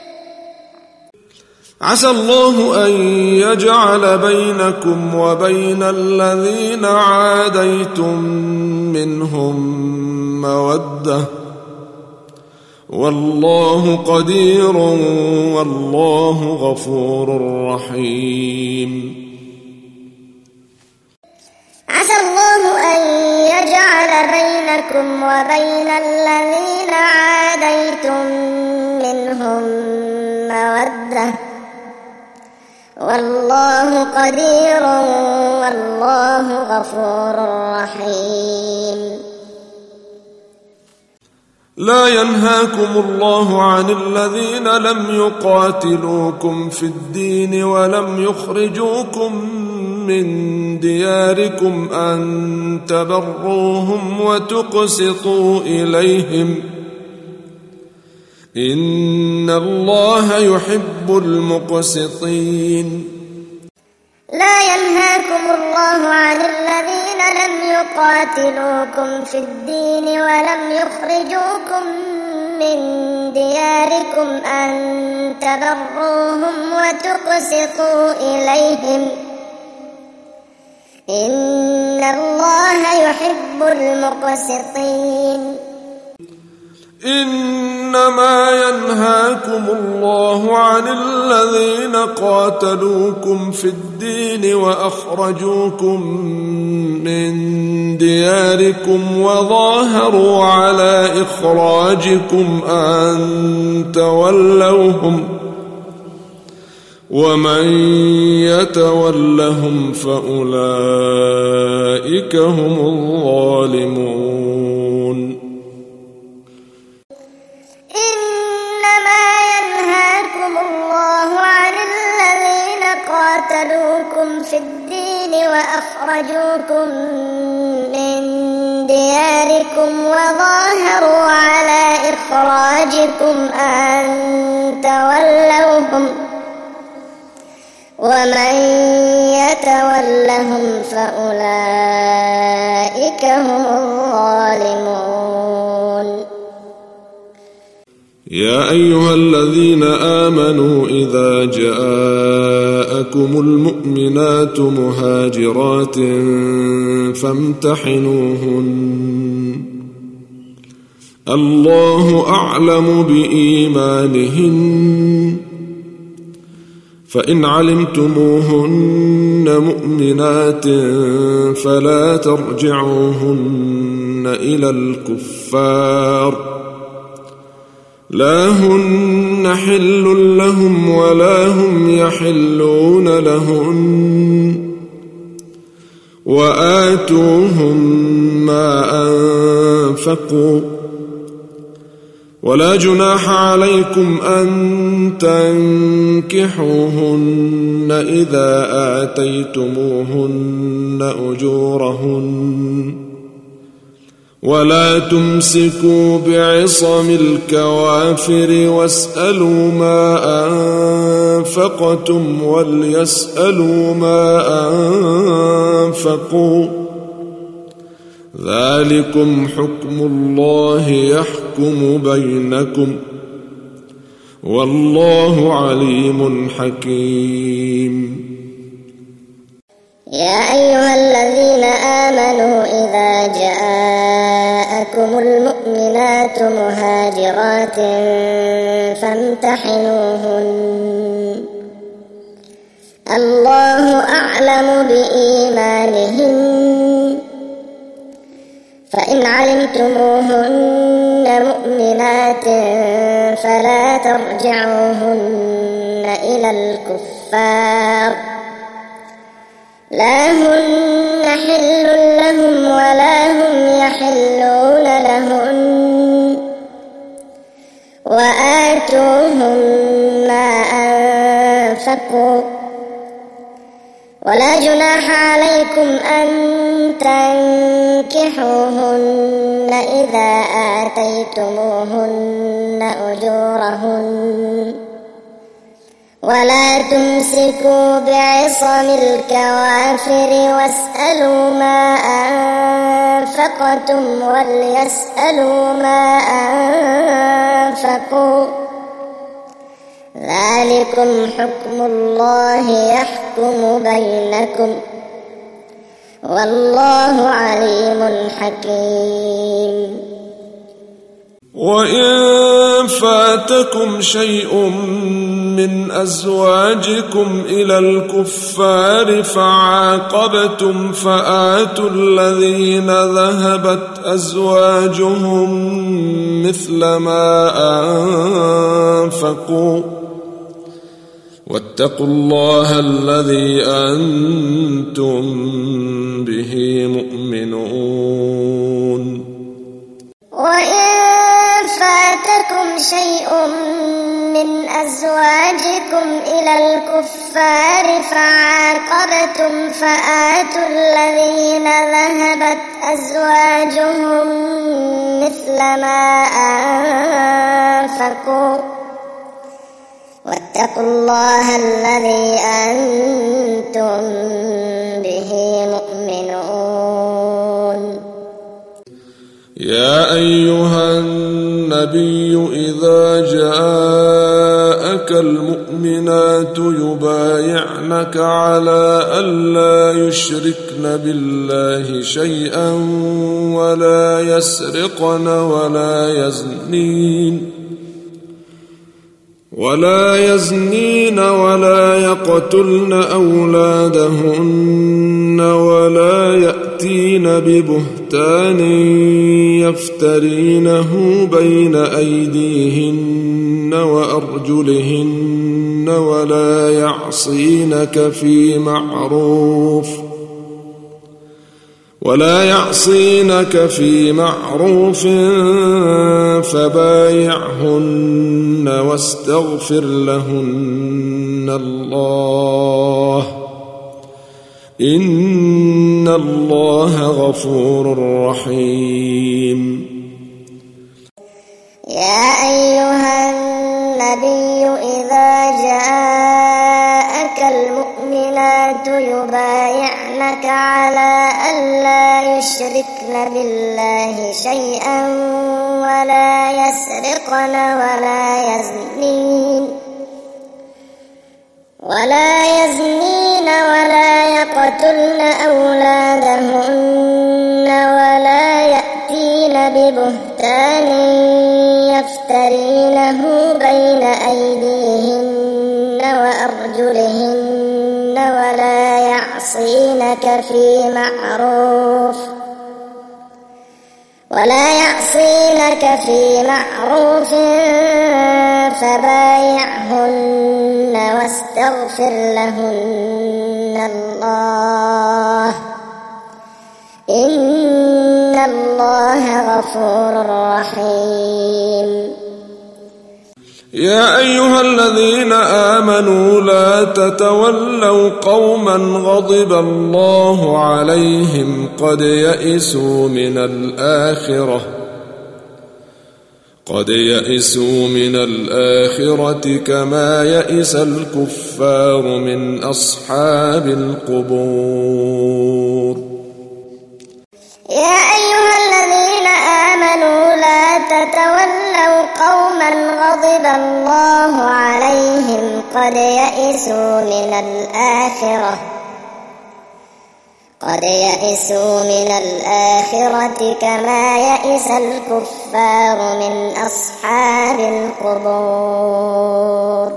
عسى الله أن يجعل بينكم وبين الذين عاديتم منهم مودة والله قدير والله غفور رحيم. عسى الله أن يجعل بينكم وبين الذين عاديتم منهم مودة والله قدير والله غفور رحيم. لا ينهاكم الله عن الذين لم يقاتلوكم في الدين ولم يخرجوكم من دياركم أن تبروهم وتقسطوا إليهم إن الله يحب المقسطين. لا ينهاكم الله عن الذين لم يقاتلوكم في الدين ولم يخرجوكم من دياركم أن تبروهم وتقسطوا إليهم إن الله يحب المقسطين. إنما ينهاكم الله عن الذين قاتلوكم في الدين وأخرجوكم من دياركم وظاهروا على إخراجكم أن تولوهم ومن يتولهم فأولئك هم الظالمون. إنما ينهاكم الله عن الذين قاتلوكم في الدين وأخرجوكم من دياركم وظاهروا على إخراجكم أن تولوهم ومن يتولهم فأولئك هم الظالمون. يا أيها الذين آمنوا إذا جاءكم المؤمنات مهاجرات فامتحنوهن الله أعلم بإيمانهن فإن علمتموهن مؤمنات فلا ترجعوهن إلى الكفار لا هن حل لهم ولا هم يحلون لهن وآتوهم ما أنفقوا ولا جناح عليكم أن تنكحوهن إذا آتيتموهن أجورهن ولا تمسكوا بعصم الكوافر واسألوا ما أنفقتم وليسألوا ما أنفقوا ذلكم حكم الله يحكم بينكم والله عليم حكيم. يا أيها الذين آمنوا إذا جاءكم المؤمنات مهاجرات فامتحنوهن الله أعلم بإيمانهن فإن علمتموهن مؤمنات فلا ترجعوهن إلى الكفار لا هن حل لهم ولا هم يحلون لهن وآتوا فاتقوا ولا جناح عليكم أن تنكحوهن إذا آتيتموهن أجورهن ولا تمسكوا بعصم الكوافر واسألوا ما أنفقتم وليسألوا ما أنفقوا ذلكم حكم الله يحكم بينكم والله عليم حكيم. وإن فاتكم شيء من أزواجكم إلى الكفار فعاقبتم فآتوا الذين ذهبت أزواجهم مثل ما أنفقوا واتقوا الله الذي أنتم به مؤمنون. وإن فاتكم شيء من أزواجكم إلى الكفار فعاقبتم فآتوا الذين ذهبت أزواجهم مثل ما أنفقوا واتقوا الله الذي أنتم به مؤمنون. يا أيها النبي إذا جاءك المؤمنات يبايعنك على ألا يشركن بالله شيئا ولا يسرقن ولا يزنين ولا يقتلن أولادهن ولا يأتين ببهتان يفترينه بين أيديهن وأرجلهن ولا يعصينك في معروف فبايعهن واستغفر لهن الله إن الله غفور رحيم. يا أيها النبي إذا جاءك المؤمنات يبايعنك على ألا يشركن بالله شيئا ولا يسرقن ولا يزنين ولا يقتلن أولادهن ولا يأتين ببهتان يفترينه بين أيديهن وأرجلهن ولا يعصينك في معروف فبايعهن واستغفر لهن الله إن الله غفور رحيم. يا أيها الذين آمنوا لا تتولوا قوما غضب الله عليهم قد يئسوا من الآخرة كما يئس الكفار من أصحاب القبور. يا أيها الذين آمنوا لا تتولوا قوما غضب الله عليهم قد يئسوا من الآخرة كما يئس الكفار من أصحاب القبور.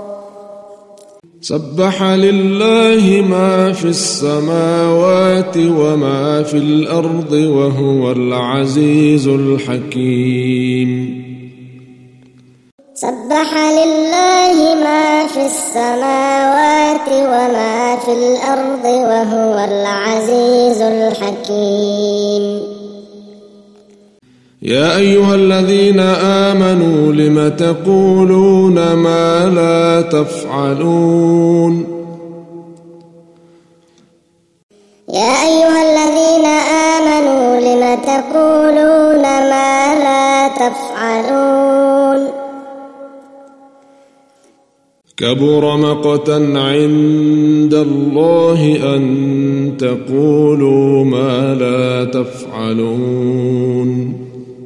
سبح لله ما في السماوات وما في الأرض وهو العزيز الحكيم. سبح لله ما في السماوات وما في الأرض وهو العزيز الحكيم. يا أيها الذين آمنوا لم تقولون ما لا تفعلون يا أيها الذين آمنوا لم تقولون ما لا تفعلون كبر مقتا عند الله أن تقولوا ما لا تفعلون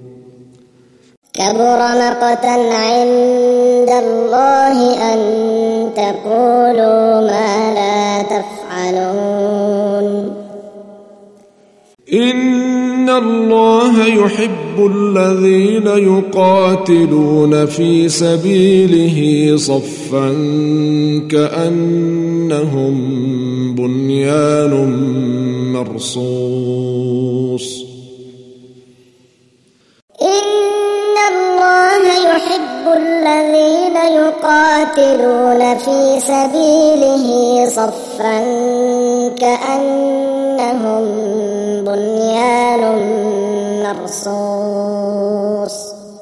كبر مقتا عند الله أن تقولوا ما لا تفعلون إن الله يحب الذين يقاتلون في سبيله صفا كأنهم بنيان مرصوص إن الله يحب الذين يقاتلون في سبيله صفا كأنهم بنيان مرصوص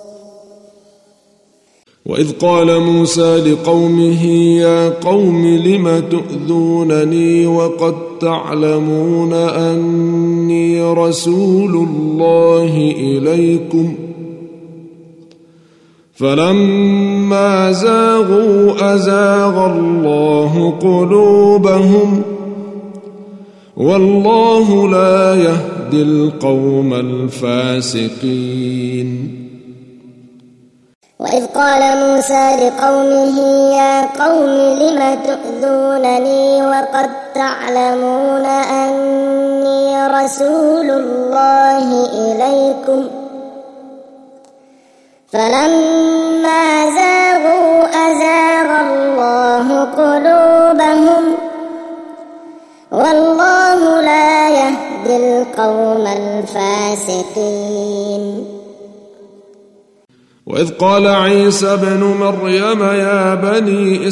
وإذ قال موسى لقومه يا قوم لم تؤذونني وقد تعلمون أني رسول الله إليكم فلما زاغوا أزاغ الله قلوبهم والله لا يهدي القوم الفاسقين وإذ قال موسى لقومه يا قوم لم تؤذونني وقد تعلمون أني رسول الله إليكم فلما زاغوا أزاغ الله قلوبهم والله لا يهدي القوم الفاسقين وإذ قال عيسى ابن مريم يا بني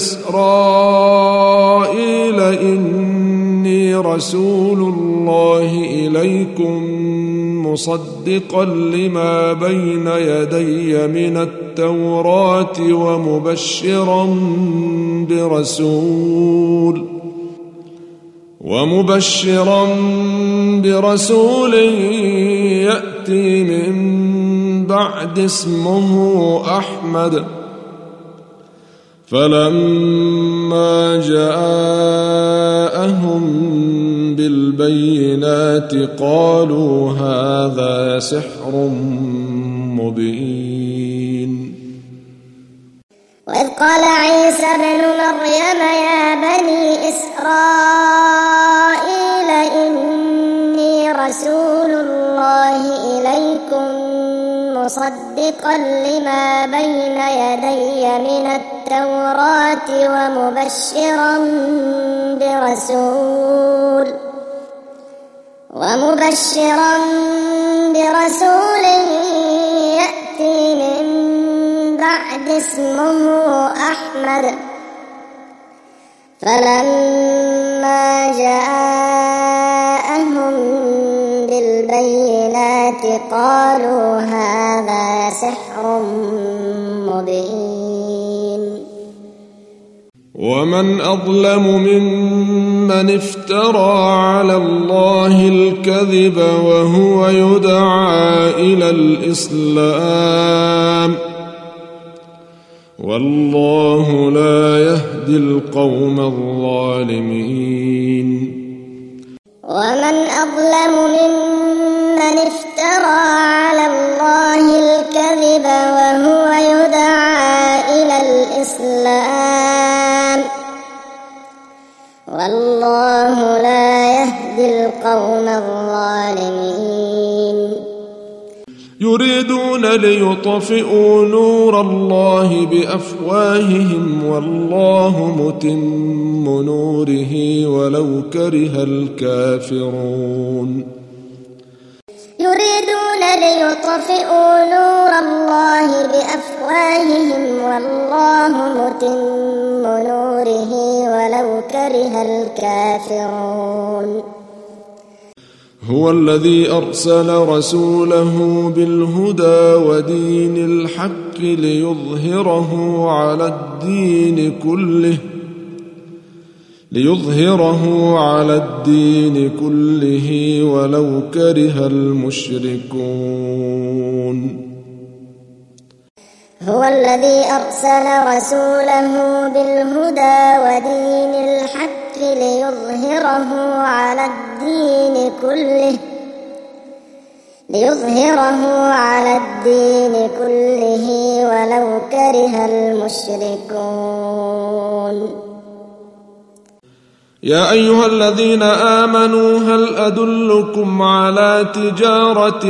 إسرائيل إني رسول الله إليكم مصدقا لما بين يدي من التوراة ومبشرا برسول يأتي من بعد اسمه أحمد فلما جاءهم بالبينات قالوا هذا سحر مبين وإذ قال عيسى ابن مريم يا بني إسرائيل إني رسول الله إليكم مصدقا لما بين يدي من التوراة ومبشرا برسول يأتي من بعد اسمه أحمد فلما جاءهم بالبينات قالوا هذا سحر مبين ومن أظلم ممن افترى على الله الكذب وهو يدعى إلى الإسلام والله لا يهدي القوم الظالمين ومن أظلم ممن افترى على الله الكذب وهو يدعى إلى الإسلام والله لا يهدي القوم الظالمين يريدون ليطفئوا نور الله بأفواههم والله متم نوره ولو كره الكافرون يريدون ليطفئوا نور الله بأفواههم والله متم نوره ولو كره الكافرون هو الذي أرسل رسوله بالهدى ودين الحق ليظهره على الدين كله ليظهره على الدين كله ولو كره المشركون. هو الذي أرسل رسوله بالهدى ودين الحق ليظهره على الدين كله ولو كره المشركون. يا أيها الذين آمنوا هل أدلكم على تجارة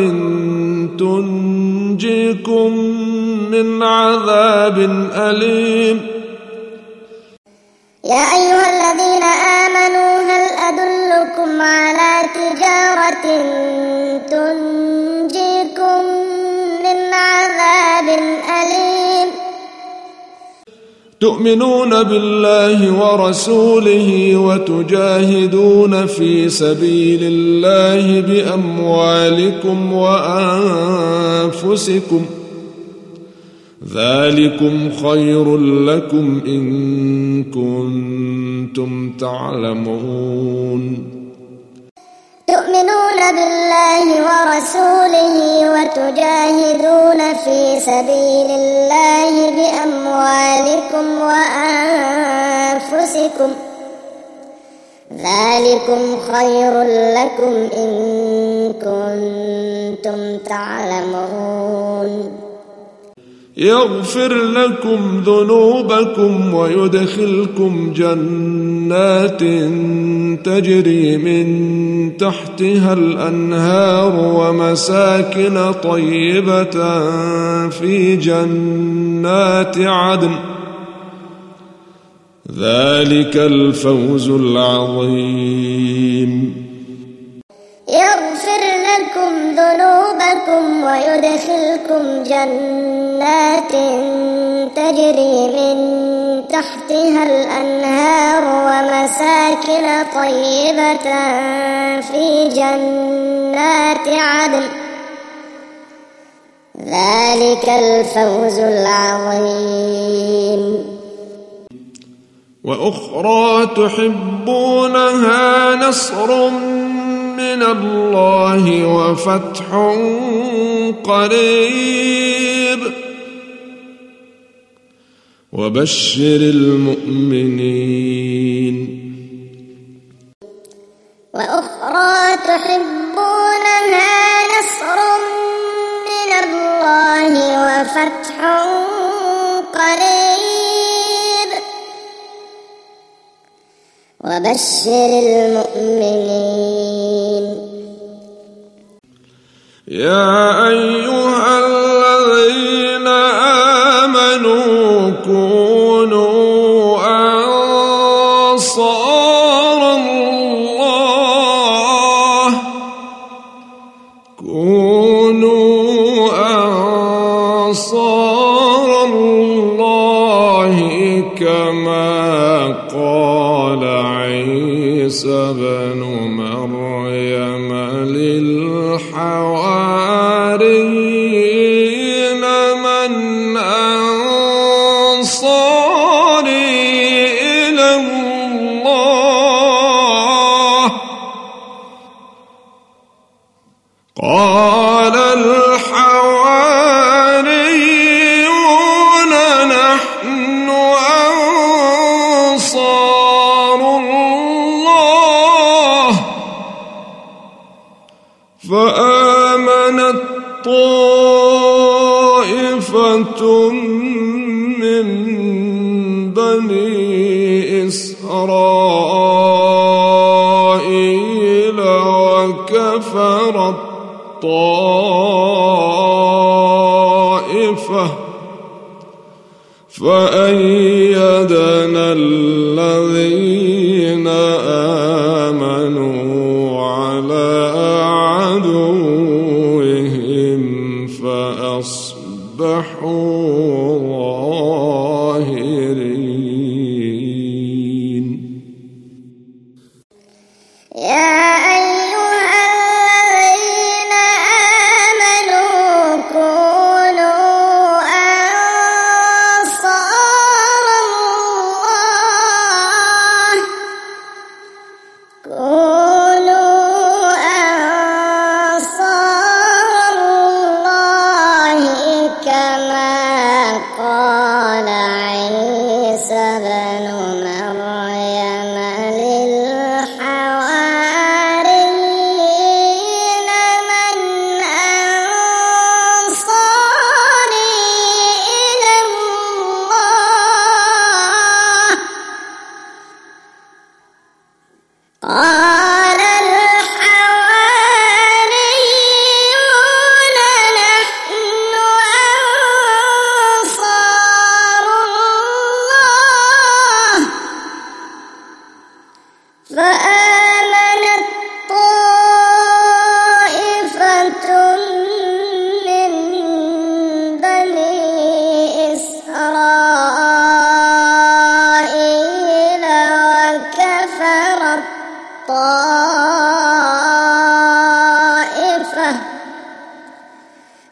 تنجيكم من عذاب أليم؟ يا أيها الذين آمنوا هل أدلكم على تجارة تنجيكم من عذاب أليم؟ تؤمنون بالله ورسوله وتجاهدون في سبيل الله بأموالكم وأنفسكم، ذلكم خير لكم إن كنتم تعلمون. تؤمنون بالله ورسوله وتجاهدون في سبيل الله بأموالكم وأنفسكم، ذلكم خير لكم إن كنتم تعلمون. يغفر لكم ذنوبكم ويدخلكم جنات تجري من تحتها الأنهار ومساكن طيبة في جنات عدن، ذلك الفوز العظيم. يغفر لكم ذنوبكم ويدخلكم جنات تجري من تحتها الأنهار ومساكن طيبة في جنات عدن، ذلك الفوز العظيم. وأخرى تحبونها نصر من الله وفتح قريب وبشر المؤمنين. وأخرى تحبونها نصر من الله وفتح قريب وبشر المؤمنين. يا أيها الذين آمنوا كونوا أنصار الله، كما قال عيسى بن مريم للحواريين من أنصاري إلى الله؟ قال الحواريون نحن أنصار الله. فآمنت طائفة من بني إسرائيل وكفرت طائفة فأيدنا الذين آمنوا على عدوهم فأصبحوا ظاهرين.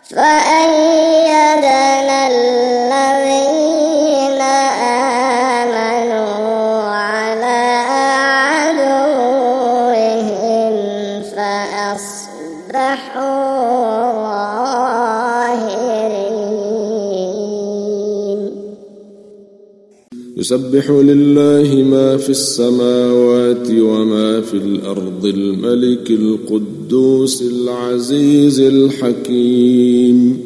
فأيدنا الذين آمنوا على عدوهم فأصبحوا ظاهرين. يسبح لله ما في السماوات وما في الأرض الملك القدوس العزيز الحكيم.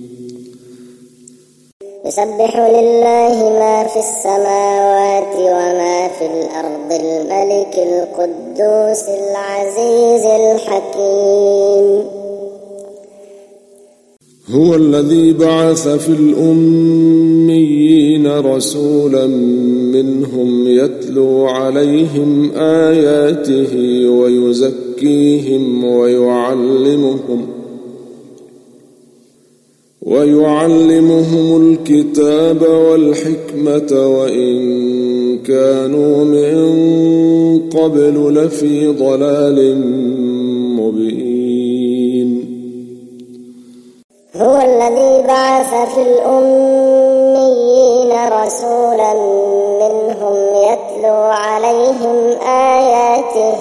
يسبح لله ما في السماوات وما في الأرض الملك القدوس العزيز الحكيم. هو الذي بعث في الأميين رسولا منهم يتلو عليهم آياته ويعلمهم الكتاب والحكمة وإن كانوا من قبل لفي ضلال مبين. هو الذي بعث في الأميين رسولا منهم يتلو عليهم آياته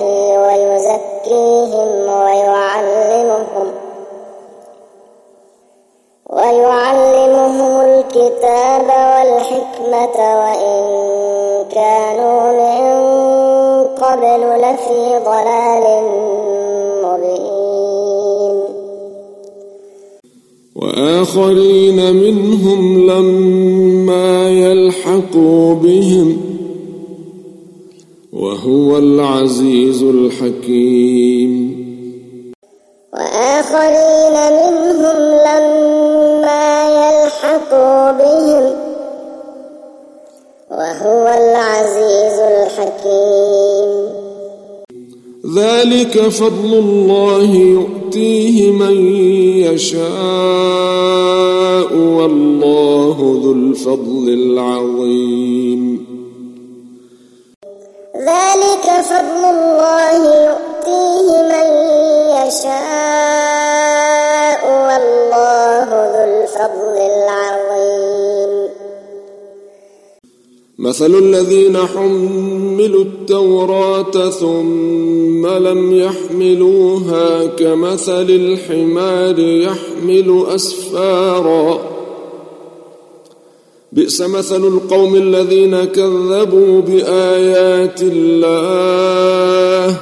ويعلمهم الكتاب والحكمة وإن كانوا من قبل لفي ضلال مبين. وآخرين منهم لما يلحقوا بهم وهو العزيز الحكيم. وآخرين منهم لما يلحقوا بهم وهو العزيز الحكيم. ذلك فضل الله يؤتيه من يشاء والله ذو الفضل العظيم. ذلك فضل الله يؤتيه من يشاء والله ذو الفضل العظيم. مثل الذين حملوا التوراة ثم لم يحملوها كمثل الحمار يحمل أسفارا بئس مثل القوم الذين كذبوا بآيات الله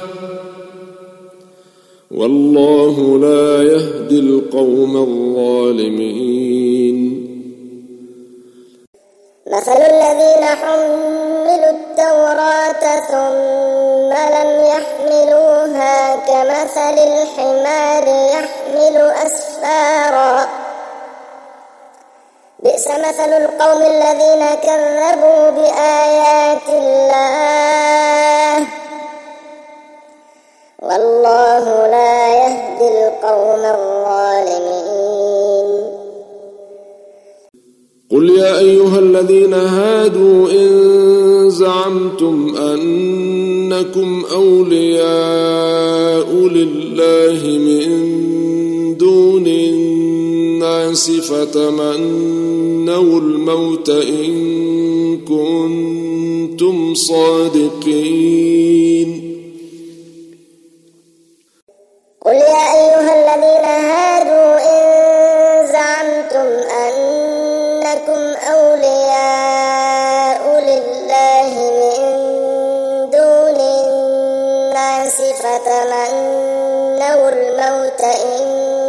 والله لا يهدي القوم الظالمين. مثل الذين حملوا التوراة ثم لم يحملوها كمثل الحمار يحمل أسفارا بئس مثل القوم الذين كذبوا بآيات الله والله لا يهدي القوم الظالمين. قل يا أيها الذين هادوا إن زعمتم أنكم أولياء لله من دون الناس فتمنوا الموت إن كنتم صادقين. قل يا أيها الذين هادوا إن زعمتم أنكم أولياء لله من دون الناس فتمنوا الموت إن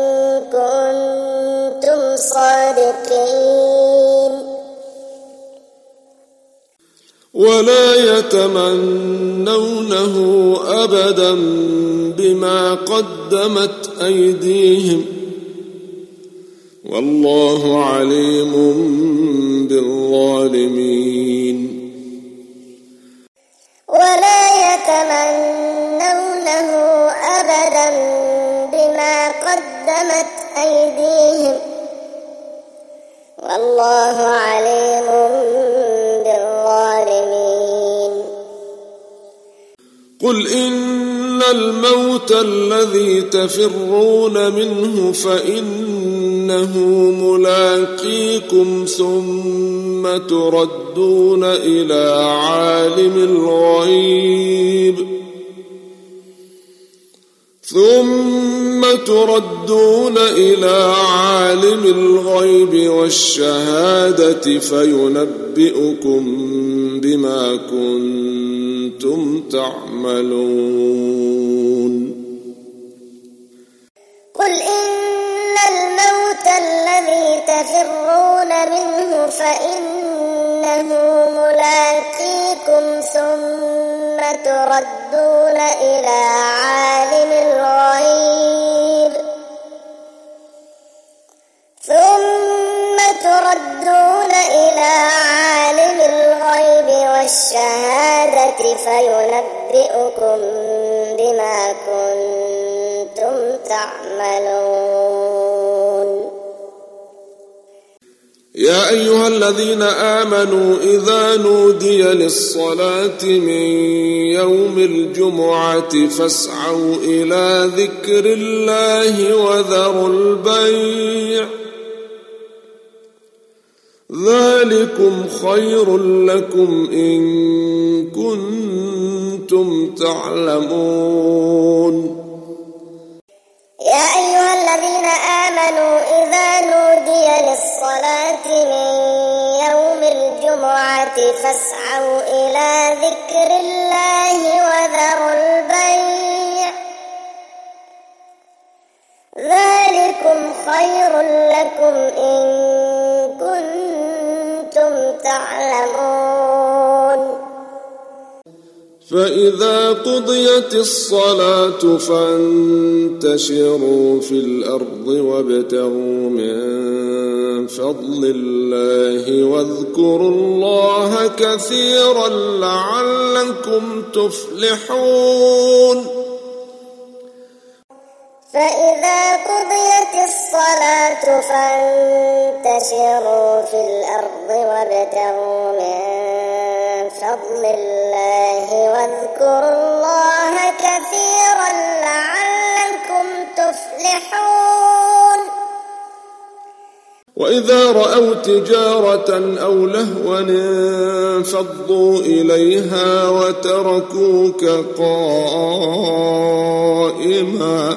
كنتم صادقين. ولا يتمنونه أبدا بما قدمت أيديهم والله عليم بالظالمين. ولا يتمنونه أبدا بما قدمت أيديهم والله عليم بالظالمين. قل إن الموت الذي تفرون منه فإنه ملاقيكم ثم تردون إلى عالم الغيب والشهادة فينبئكم بما كنتم تعملون. قل إن الموت الذي تفرون منه فإنه ملاقيكم ثم تردون إلى عالم الغيب والشهادة فينبئكم بما كنتم تعملون. يا أيها الذين آمنوا إذا نودي للصلاة من يوم الجمعة فاسعوا إلى ذكر الله وذروا البيع ذلكم خير لكم إن كنتم تعلمون. يا أيها الذين آمنوا إذا نودي للصلاة من يوم الجمعة فاسعوا إلى ذكر الله وذروا البيع ذلكم خير لكم إن كنتم تعلمون. فإذا قضيت الصلاة فانتشروا في الأرض وابتغوا من فضل الله واذكروا الله كثيرا لعلكم تفلحون. فإذا قضيت الصلاة فانتشروا في الأرض وابتغوا من فضل الله واذكروا الله كثيرا لعلكم تفلحون. وإذا رأوا تجارة أو لهوا انفضوا إليها وتركوك قائما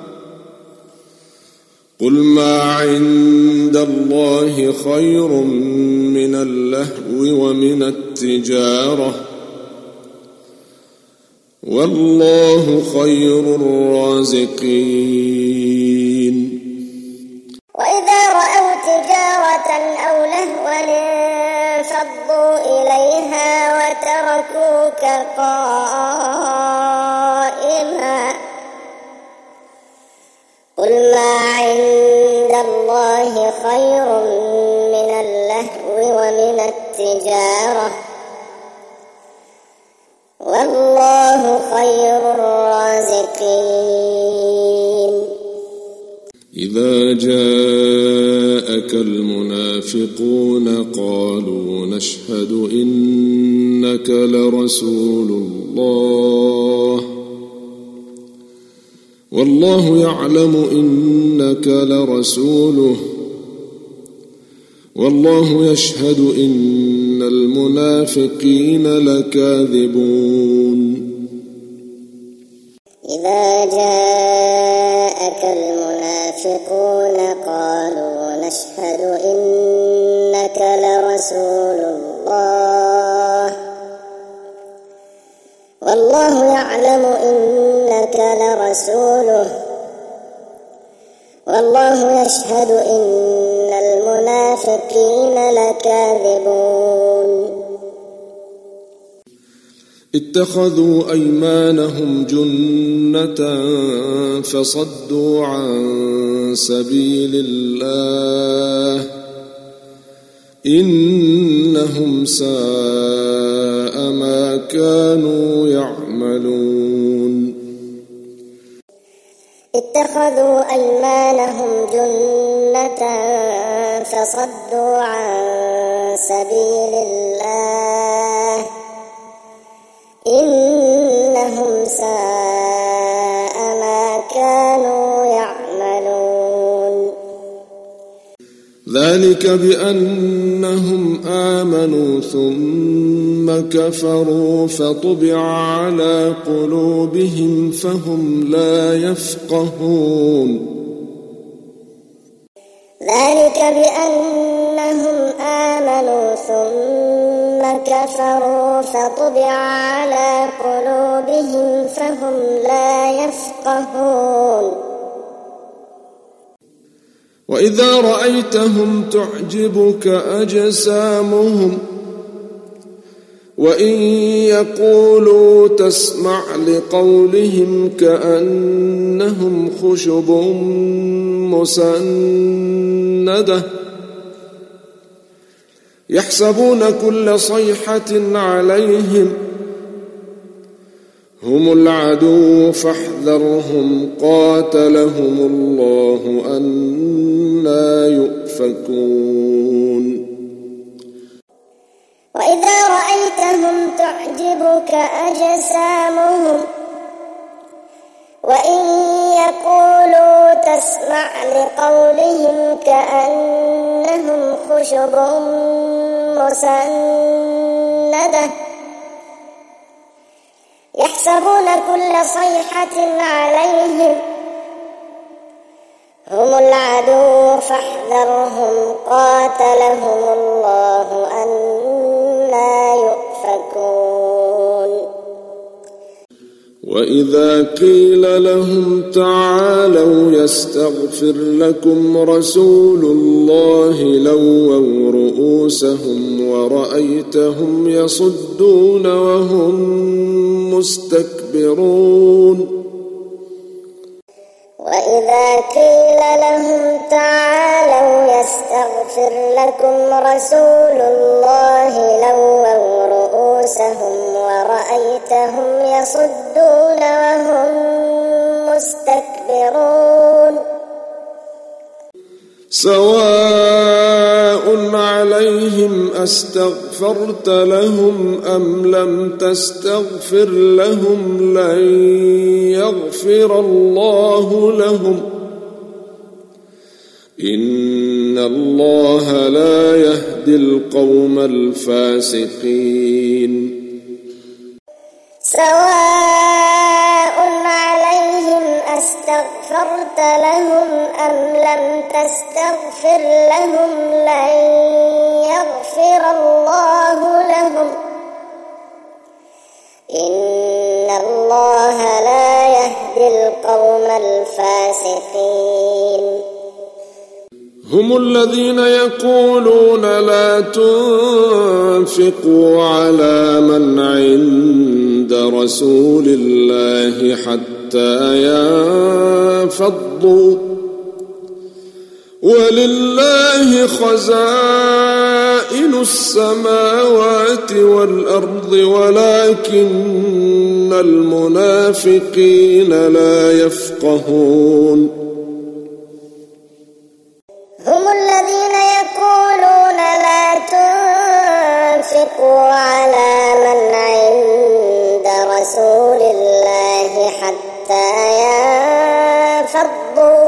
قل ما عند الله خير من اللهو ومن التجارة والله خير الرازقين. وإذا رأوا تجارة أو لهوا انفضوا إليها وتركوك قائما قل ما عند الله خير من اللهو ومن التجارة والله خير الرازقين. إذا جاءك المنافقون قالوا نشهد إنك لرسول الله والله يعلم إنك لرسوله والله يشهد إن المنافقين لكاذبون. إذا جاءك المنافقون قالوا نشهد إنك لرسول الله والله يعلم إنك لرسوله والله يشهد إن المنافقين لكاذبون. اتخذوا أيمانهم جنة فصدوا عن سبيل الله إنهم ساء ما كانوا يعملون. اتخذوا أيمانهم جنة فصدوا عن سبيل الله إنهم ساء كانوا يعملون. ذلك بأنهم آمنوا ثم كفروا فطبع على قلوبهم فهم لا يفقهون. ذلك بأنهم آمنوا ثم كفروا فطبع على قلوبهم فهم لا يفقهون. وإذا رأيتهم تعجبك أجسامهم وإن يقولوا تسمع لقولهم كأنهم خشب مسندة يحسبون كل صيحة عليهم هم العدو فاحذرهم قاتلهم الله أنى يؤفكون. وإذا رأيتهم تعجبك أجسامهم وإن يقولوا تسمع لقولهم كأنهم خشب مسندة يحسبون كل صيحة عليهم هم العدو فاحذرهم قاتلهم الله أنى يؤفكون. وإذا قيل لهم تعالوا يستغفر لكم رسول الله لووا رؤوسهم ورأيتهم يصدون وهم مستكبرون. وإذا قيل لهم تعالوا يستغفر لكم رسول الله لووا رؤوسهم ورأيتهم يصدون وهم مستكبرون. سواء عليهم أستغفرت لهم أم لم تستغفر لهم لن يغفر الله لهم إن الله لا يهدي القوم الفاسقين. سواء عليهم أستغفرت لهم أم لم تستغفر لهم لن يغفر الله لهم إن الله لا يهدي القوم الفاسقين. هم الذين يقولون لا تنفقوا على من عند رسول الله حتى ينفضوا ولله خزائن السماوات والأرض ولكن المنافقين لا يفقهون. هم الذين يقولون لا تنفقوا على من عند رسول الله حتى ينفضوا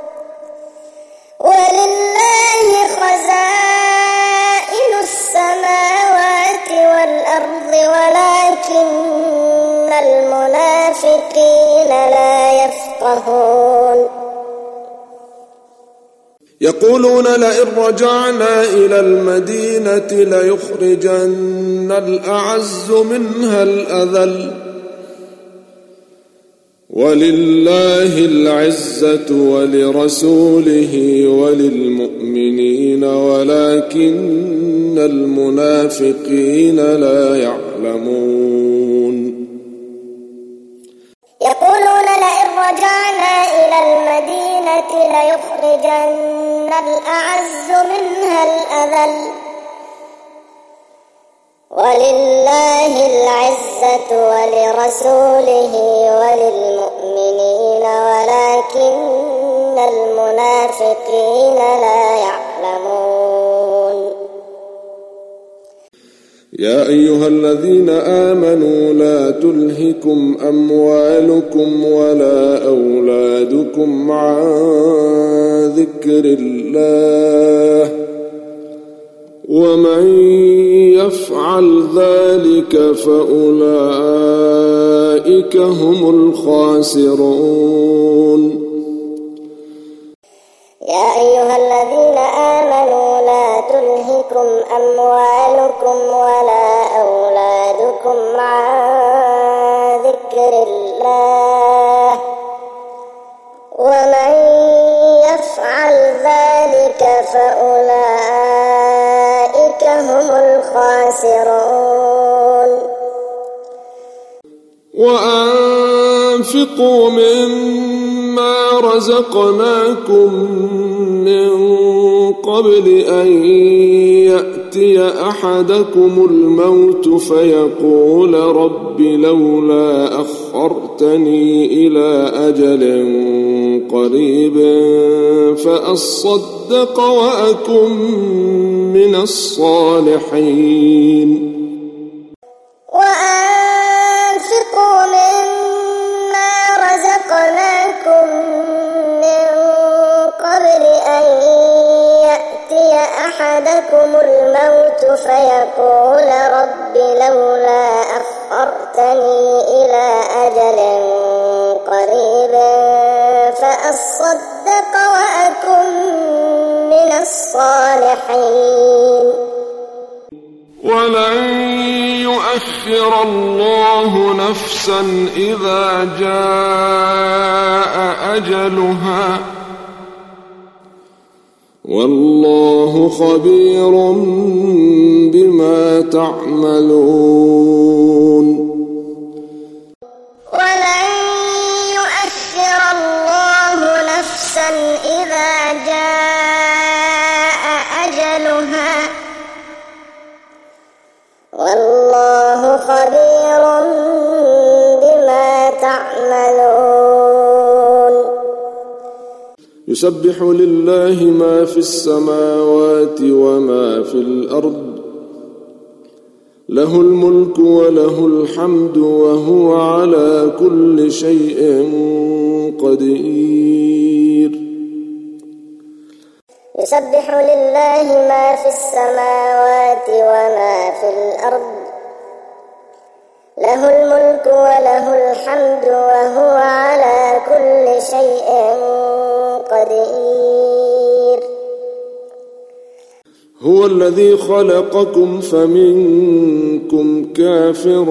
ولله خزائن السماوات والأرض ولكن المنافقين لا يفقهون. يقولون لئن رجعنا إلى المدينة ليخرجن الأعز منها الأذل ولله العزة ولرسوله وللمؤمنين ولكن المنافقين لا يعلمون. يقولون لئن رجعنا إلى المدينة ليخرجن الأعز منها الأذل ولله العزة ولرسوله وللمؤمنين ولكن المنافقين لا يعلمون. يا أيها الذين آمنوا لا تلهكم أموالكم ولا أولادكم عن ذكر الله ومن يفعل ذلك فأولئك هم الخاسرون. يا أيها الذين آمنوا لا تلهكم أموالكم ولا أولادكم عن ذكر الله ومن يفعل ذلك فأولئك هم الخاسرون. وأنفقوا مما رزقناكم من قبل أن يأتي أحدكم الموت فيقول رب لولا أخرتني إلى أجل قريب فأصدق وأكن من الصالحين. وأنفقوا مما رزقناكم من قبل أن يأتي أحدكم الموت فيقول رب لولا أخرتني إلى أجل قريب فأصدق وأكن من الصالحين. ولن يؤخر الله نفسا إذا جاء أجلها والله خبير بما تعملون. ولن يؤخر الله نفسا إذا جاء أجلها والله خبير بما تعملون. يسبح لله ما في السماوات وما في الأرض له الملك وله الحمد وهو على كل شيء قدير. يسبح لله ما في السماوات وما في الأرض له الملك وله الحمد وهو على كل شيء قدير. هو الذي خلقكم فمنكم كافر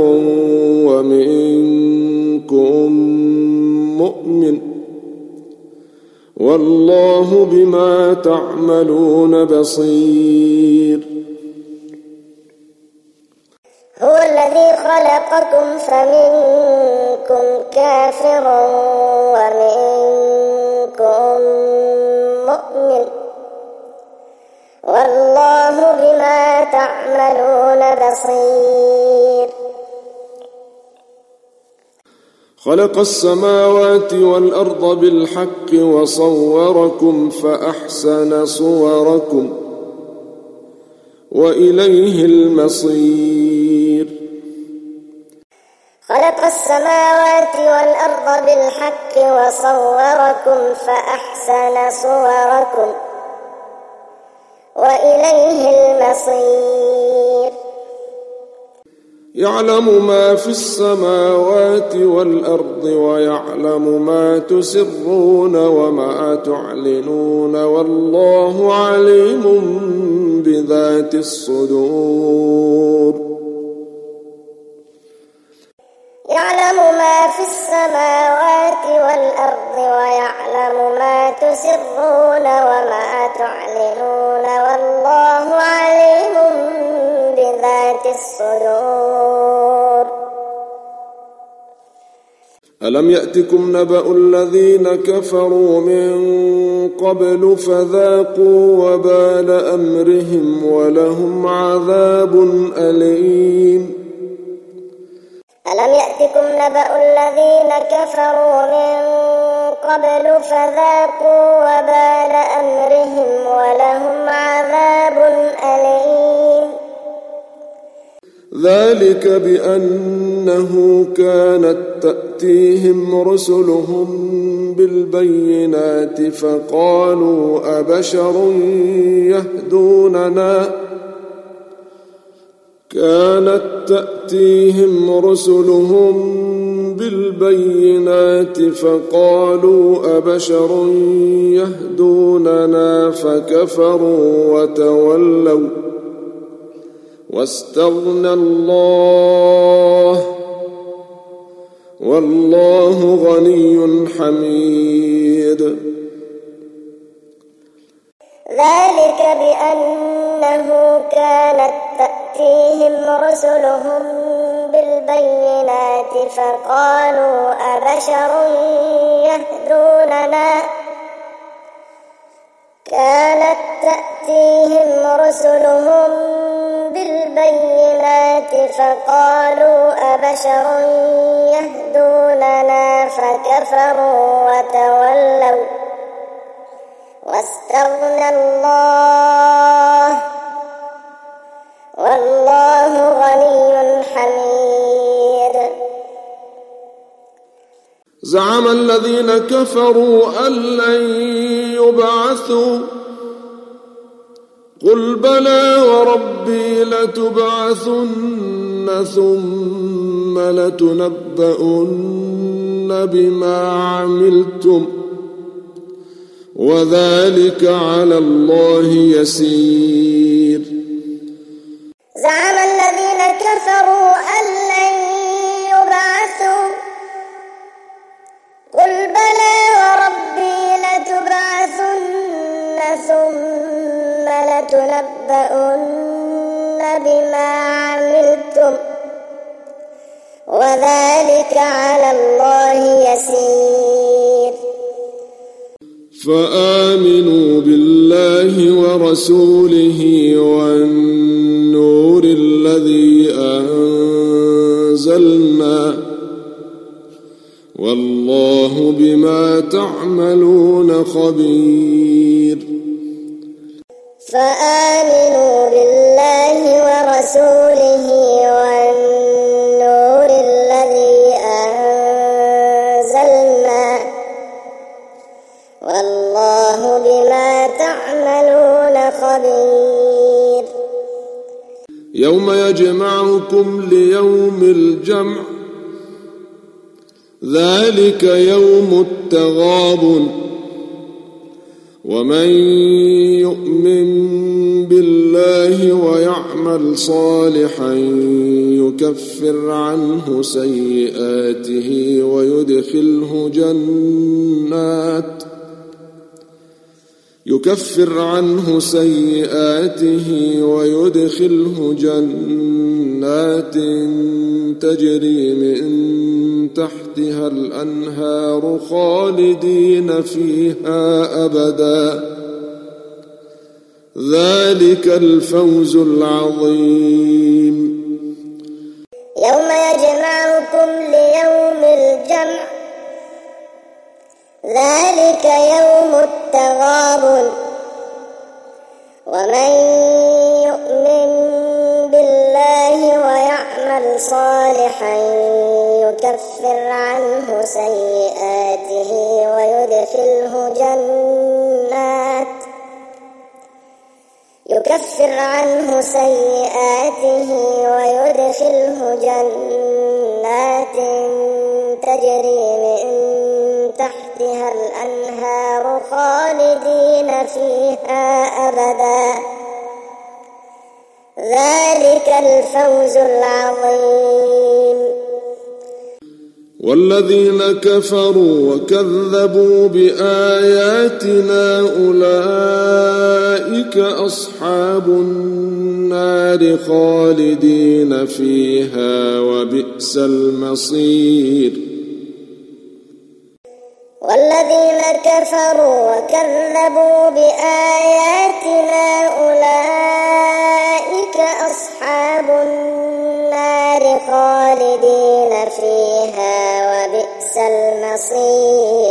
ومنكم مؤمن والله بما تعملون بصير. هو الذي خلقكم فمنكم كافر ومنكم مؤمن والله بما تعملون بصير. خلق السماوات والأرض بالحق وصوركم فأحسن صوركم وإليه المصير. خلق السماوات والأرض بالحق وصوركم فأحسن صوركم وإليه المصير. يعلم ما في السماوات والأرض ويعلم ما تسرون وما تعلنون والله عليم بذات الصدور. يعلم ما في السماوات والأرض ويعلم ما تسرون وما تعلنون والله عليم بذات الصدور. ألم يأتكم نبأ الذين كفروا من قبل فذاقوا وبال أمرهم ولهم عذاب أليم. ألم يأتكم نبأ الذين كفروا من قبل فذاقوا وبال أمرهم ولهم عذاب أليم. ذلك بأنه كانت تأتيهم رسلهم بالبينات فقالوا أبشر يهدوننا فكفروا وتولوا واستغنى الله والله غني حميد. ذلك بأنه كانت تأتيهم رسلهم بالبينات فقالوا أبشر يهدوننا فكفروا وتولوا واستغنى الله والله غني حميد. زعم الذين كفروا أن لن يبعثوا قل بلى وربي لتبعثن ثم لتنبؤن بما عملتم وذلك على الله يسير. زعم الذين كفروا أن لن يبعثوا قل بلى وربي لتبعثن ثم لتنبؤن بما عملتم وذلك على الله يسير. فآمنوا بالله ورسوله والنور الذي أنزلنا والله بما تعملون خبير. فآمنوا بالله ورسوله والنور الذي أنزلنا والله بما تعملون خبير. يوم يجمعكم ليوم الجمع ذلك يوم التغابن ومن يؤمن بالله ويعمل صالحا يكفر عنه سيئاته ويدخله جنات تجري من تحتها الأنهار خالدين فيها أبدا ذلك الفوز العظيم. يوم يجمعكم ليوم الجمع ذلك يوم التغابن ومن يؤمن بالله ويعمل صالحا يكفر عنه سيئاته ويدخله جنات تجري من تحتها الأنهار خالدين فيها أبدا ذلك الفوز العظيم. والذين كفروا وكذبوا بآياتنا أولئك أصحاب النار خالدين فيها وبئس المصير. والذين كفروا وكذبوا بآياتنا أولئك أصحاب النار خالدين فيها وبئس المصير.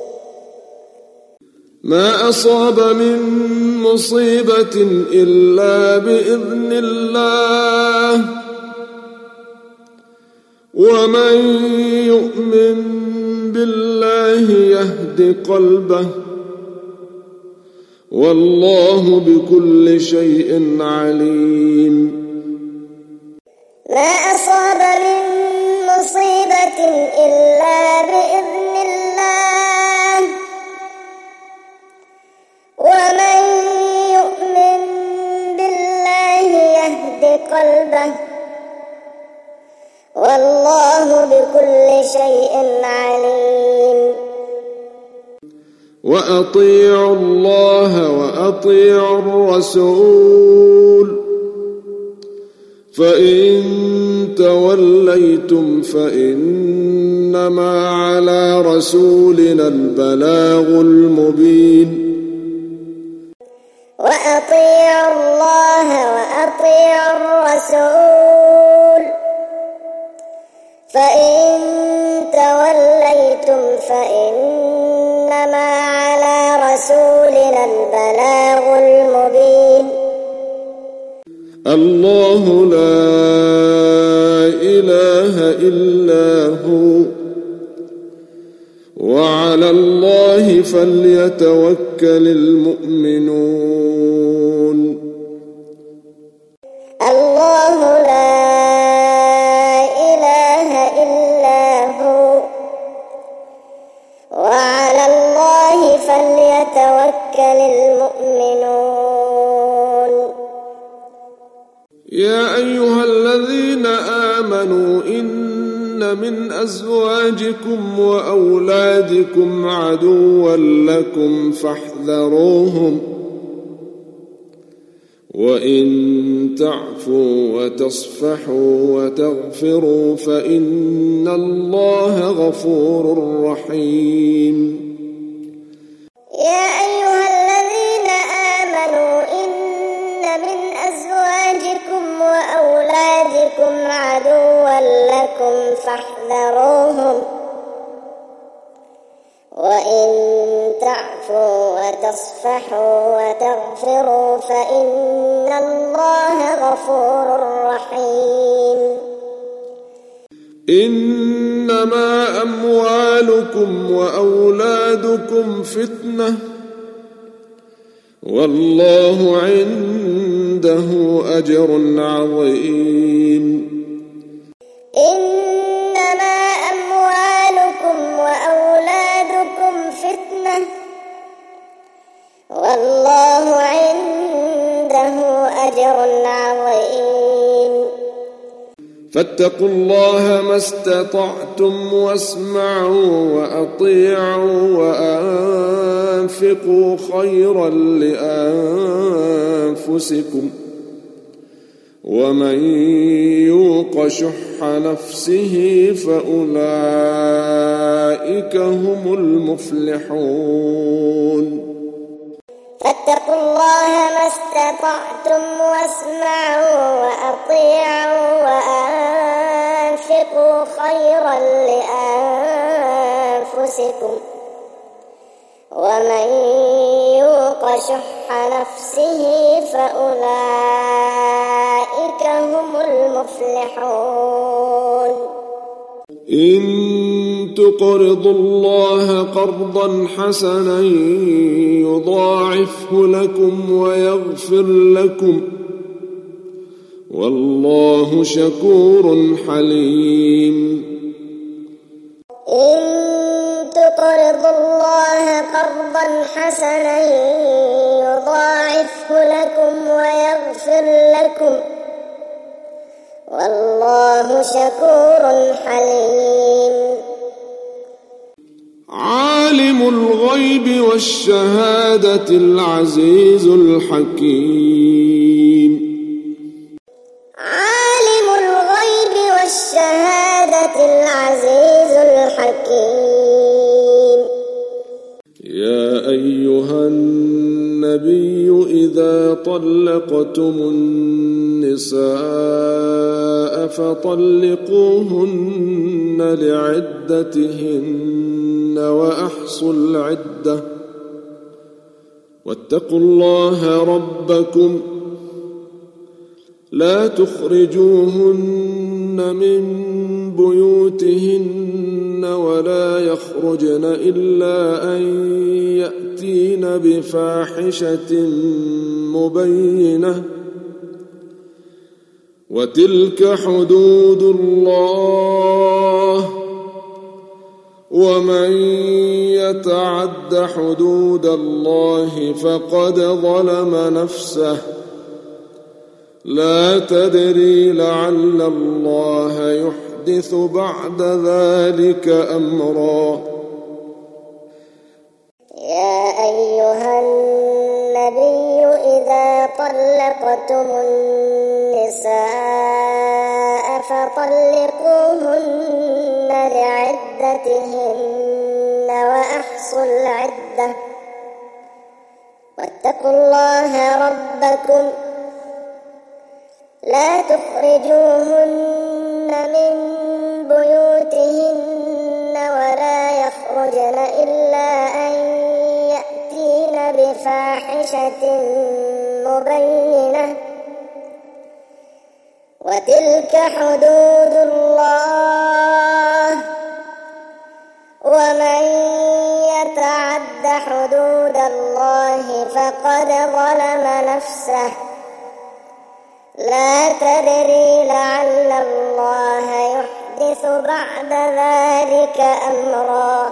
ما أصاب من مصيبة إلا بإذن الله ومن يؤمن بالله يهد قلبه والله بكل شيء عليم. ما أصاب من مصيبة إلا بإذن الله ومن يؤمن بالله يهد قلبه والله بكل شيء عليم. وأطيعوا الله وأطيعوا الرسول فإن توليتم فإنما على رسولنا البلاغ المبين. وأطيعوا الله وأطيعوا الرسول فإن توليتم فإنما على رسولنا البلاغ المبين. الله لا إله إلا هو وعلى الله فليتوكل المؤمنون. الله لا إله إلا هو وعلى الله فليتوكل المؤمنون. يا أيها الذين آمنوا إن من أزواجكم وأولادكم عدوا لكم فاحذروهم وإن تعفوا وتصفحوا وتغفروا فإن الله غفور رحيم. يا أيها الذين آمنوا إن من أزواجكم وأولادكم عدوا لكم فاحذروهم وإن تعفوا وتصفحوا وتغفروا فإن الله غفور رحيم. إنما أموالكم وأولادكم فتنة والله عنده أجر عظيم. إنما أموالكم وأولادكم فتنة والله عنده أجر عظيم. فاتقوا الله ما استطعتم واسمعوا وأطيعوا وأنفقوا خيرا لأنفسكم ومن يوق شح نفسه فأولئك هم المفلحون. فاتقوا الله ما استطعتم واسمعوا وأطيعوا وأنفقوا خيرا لأنفسكم ومن يوق شح نفسه فأولئك هم المفلحون. إن تقرضوا الله قرضا حسنا يضاعفه لكم ويغفر لكم والله شكور حليم. إن تقرضوا الله قرضا حسنا يضاعفه لكم ويغفر لكم والله شكور حليم. عالم الغيب والشهادة العزيز الحكيم. عالم الغيب والشهادة العزيز الحكيم. يا أيها النبي إذا طلقتم النساء فطلقوهن لعدتهن وأحصوا العدة واتقوا الله ربكم لا تخرجوهن من بيوتهن ولا يخرجن إلا أن يأتين بفاحشة مبينة وتلك حدود الله ومن يتعد حدود الله فقد ظلم نفسه لا تدري لعل الله يحدث بعد ذلك أمرا. يا أيها النبي إذا طلقتم النساء فطلقوهن لعدتهن وأحصوا العدة واتقوا الله ربكم لا تخرجوهن من بيوتهن ولا يخرجن إلا أن يأتين بفاحشة مبينة وتلك حدود الله ومن يتعد حدود الله فقد ظلم نفسه لا تدري لعل الله يحدث بعد ذلك أمرا.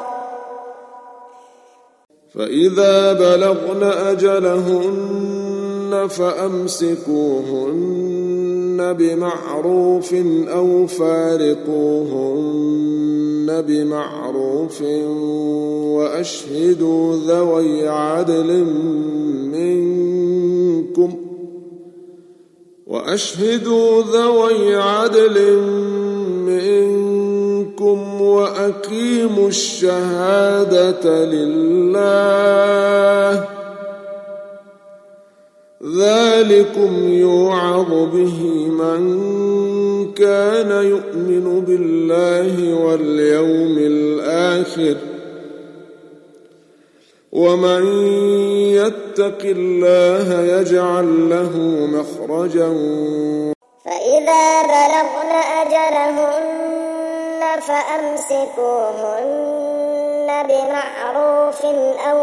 فإذا بلغن أجلهن فأمسكوهن بمعروف أو فارقوهن بمعروف وأشهدوا ذوي عدل منكم وأقيموا الشهادة لله ذلكم يوعظ به من كان يؤمن بالله واليوم الآخر ومن يتق الله يجعل له مخرجا. فإذا بلغن أجلهن فأمسكوهن بمعروف أو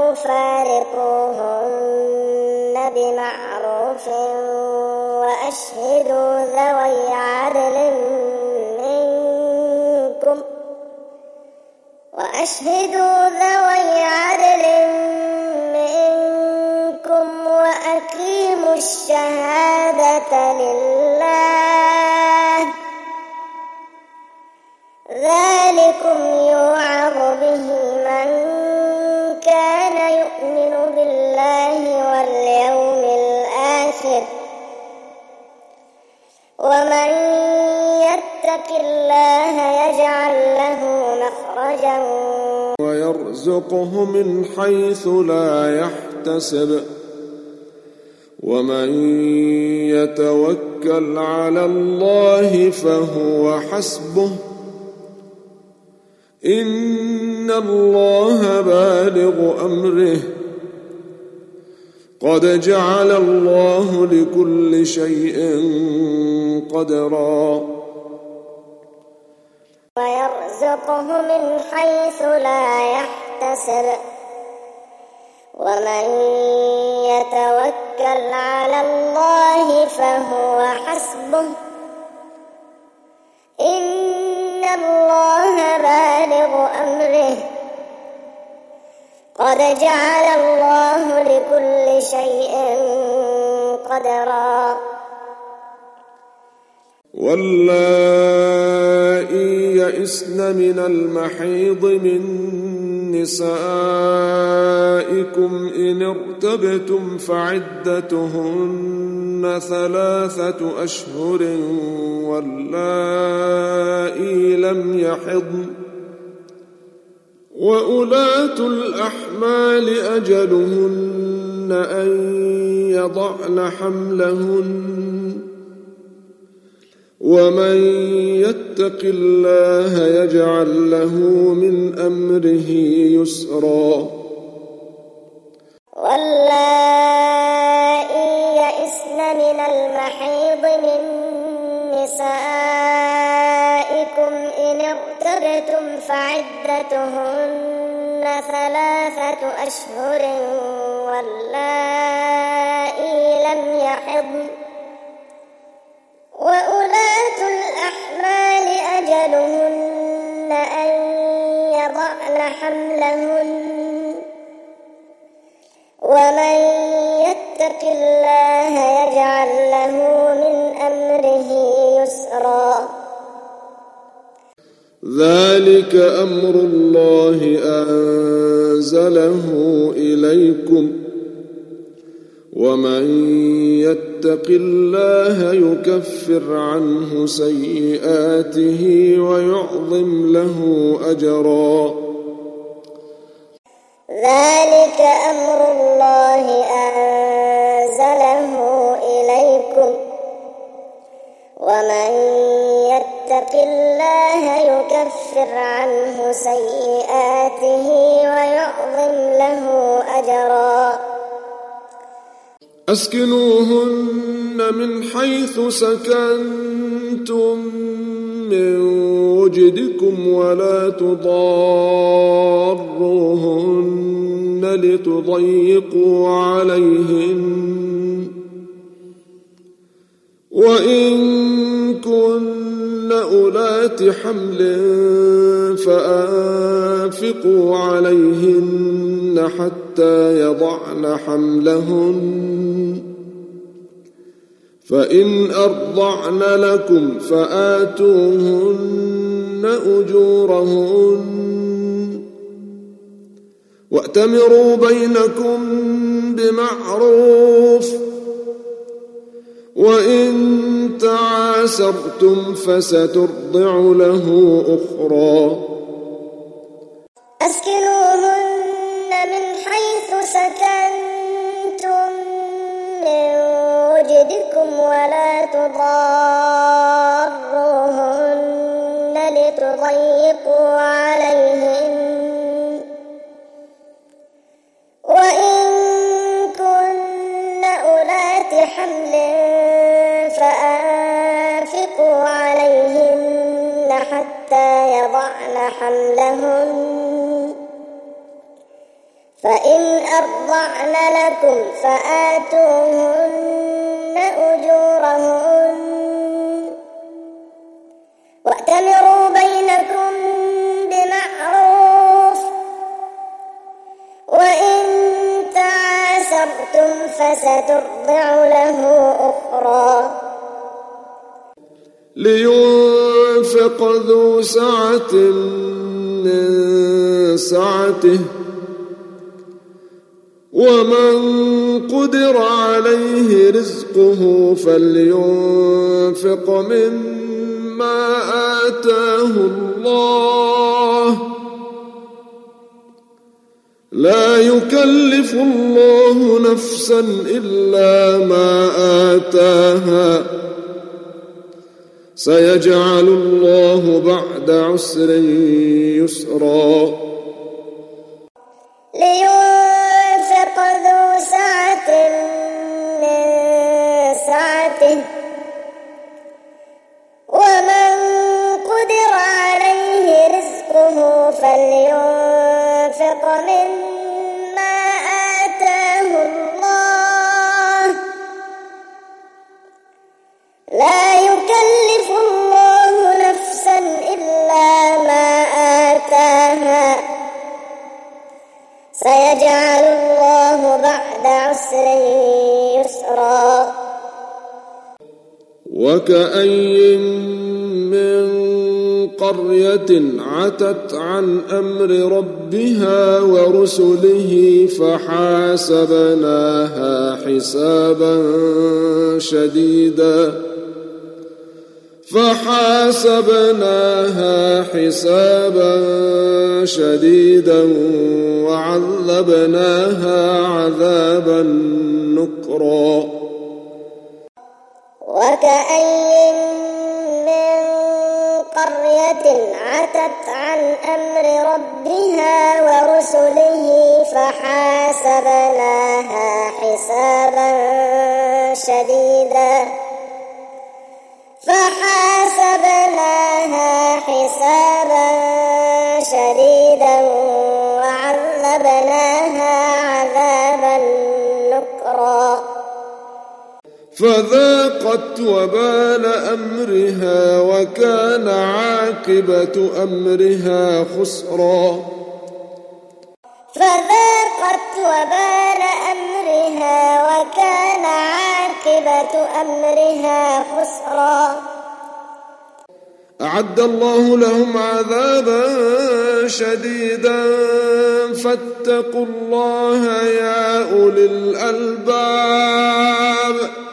فارقوهن بمعروف وأشهدوا ذوي عدل منكم وأقيموا الشهادة لله ذلكم يوعظ به من كان يؤمن بالله واليوم الآخر ومن يتق الله يجعل له مخرجا ويرزقه من حيث لا يحتسب ومن يتوكل على الله فهو حسبه إن الله بالغ أمره قد جعل الله لكل شيء قدرا. ويرزقه من حيث لا يحتسب ومن يتوكل على الله فهو حسبه إن الله بالغ أمره قد جعل الله لكل شيء قدرا. واللائي يئسن من المحيض من نسائكم إن ارتبتم فعدتهن 3 أشهر واللائي لم يحضن وأولاة الأحمال أجلهن أن يضعن حملهن ومن يتق الله يجعل له من أمره يسرا. واللائي يئسن من المحيض من نسائكم ارتبتم فعدتهن 3 أشهر واللائي لم يحضن وأولاة الأحمال أجلهن أن يضعن حملهن ومن يتق الله يجعل له من أمره يسرا ذلك أمر الله أنزله إليكم ومن يتق الله يكفر عنه سيئاته ويعظم له أجرا ذلك أمر الله أنزله إليكم ومن يتق الله يكفر عنه سيئاته ويعظم له أجرا أسكنوهن من حيث سكنتم من وجدكم ولا تضاروهن لتضيقوا عليهن وإن كن أولات حمل فأنفقوا عليهن حتى يضعن حملهن فإن أرضعن لكم فآتوهن أجورهن وأتمروا بينكم بمعروف وإن تعاسرتم فسترضع له أخرى أسكنوهن من حيث سكنتم من وجدكم ولا تضاروهن لتضيقوا عليهن وإن كن أولات حمل فأنفقوا عليهن حتى يضعن حملهن فإن أرضعن لكم فآتوهن أجورهن وأتمروا بينكم بمعروف وإن تعاسرتم فسترضع له أخرى لينفق ذو سعة من سعته ومن قدر عليه رزقه فلينفق مما آتاه الله لا يكلف الله نفسا إلا ما آتاها سيجعل الله بعد عسر يسرا لينفق ذو سعة من سعته ومن قدر عليه رزقه فلينفق مما آتاه الله لا يكلف الله نفسا إلا ما آتاها سيجعل الله بعد عسر يسرا وكأي من قرية عتت عن أمر ربها ورسله فحاسبناها حسابا شديدا وعذبناها عذابا نكرا وكأي من قرية عتت عن أمر ربها ورسله فحاسبناها حسابا شديدا فذاقت وبال أمرها وكان عاقبة أمرها خسرا. فذاقت وبال أمرها وكان عاقبة أمرها خسرا. أعد الله لهم عذابا شديدا فاتقوا الله يا أولي الألباب.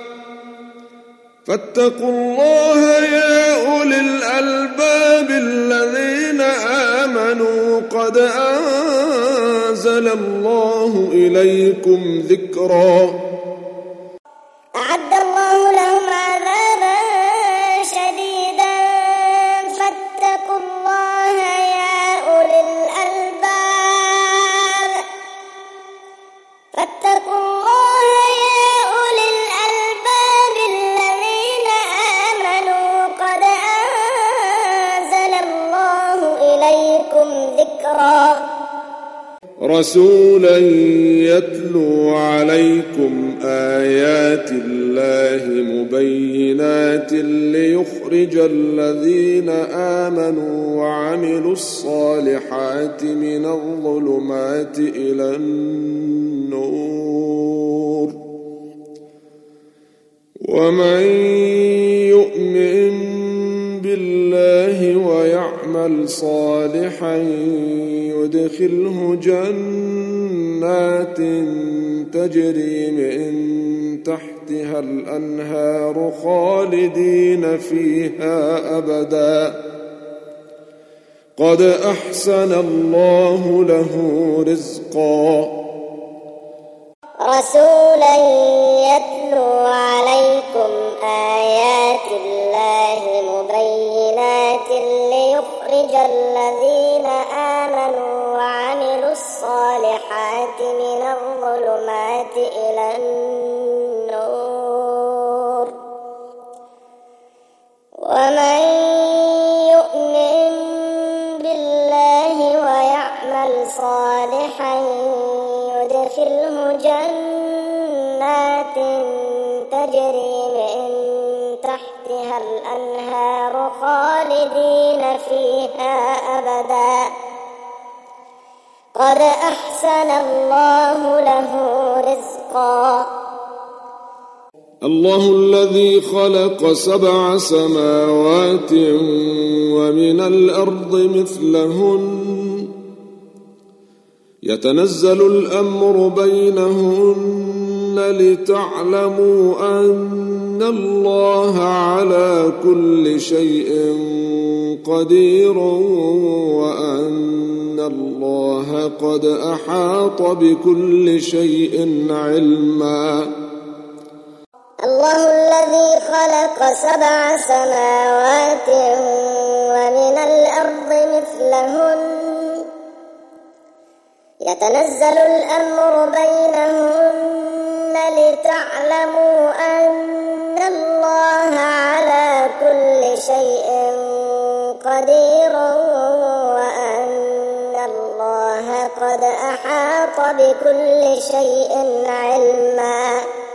فاتقوا الله يا أولي الألباب الذين آمنوا قد أنزل الله إليكم ذكرا. أعد الله لهم عذابا شديدا فاتقوا الله يا أولي الألباب. فاتقوا الله يا أولي الألباب الذين آمنوا قد أنزل الله إليكم ذكرا. رسولا يتلو عليكم آيات الله مبينات ليخرج الذين آمنوا وعملوا الصالحات من الظلمات إلى النور. ومن يؤمن بالله ويعمل صالحا يدخله جنات تجري من تحتها الأنهار خالدين فيها أبدا قد أحسن الله له رزقا. رسولا يتلو عليكم آيات الله مبينات ليخرج الذين آمنوا وعملوا الصالحات من الظلمات إلى النور. ومن يؤمن بالله ويعمل صالحا يدخله جنات تجري من تحتها الأنهار خالدين فيها أبدا قد أحسن الله له رزقا. الله الذي خلق 7 سماوات ومن الأرض مثلهن يتنزل الأمر بينهن لتعلموا أن الله على كل شيء قدير وأن الله قد أحاط بكل شيء علما. الله الذي خلق 7 سماوات ومن الأرض مثلهن يتنزل الأمر بينهن لتعلموا أن الله على كل شيء قدير وأن الله قد أحاط بكل شيء علما.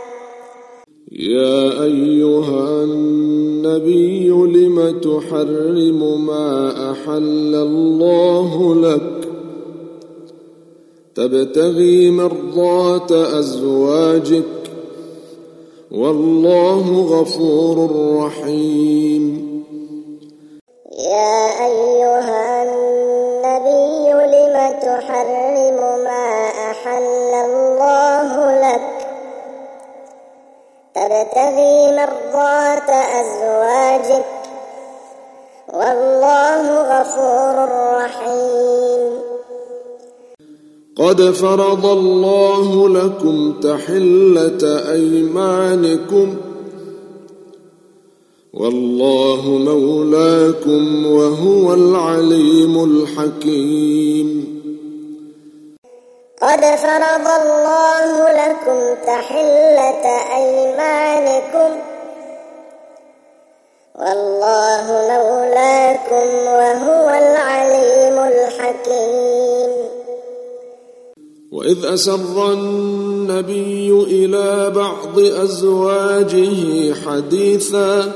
يا أيها النبي لم تحرم ما أحل الله لك تبتغي مرضات أزواجك والله غفور رحيم. يا أيها النبي لم تحرم ما أحل الله لك تبتغي مرضات أزواجك والله غفور رحيم. قد فرض الله لكم تحلة أيمانكم والله مولاكم وهو العليم الحكيم. قد فرض الله لكم تحلة أيمانكم والله مولاكم وهو العليم الحكيم. وإذ أسر النبي إلى بعض أزواجه حديثا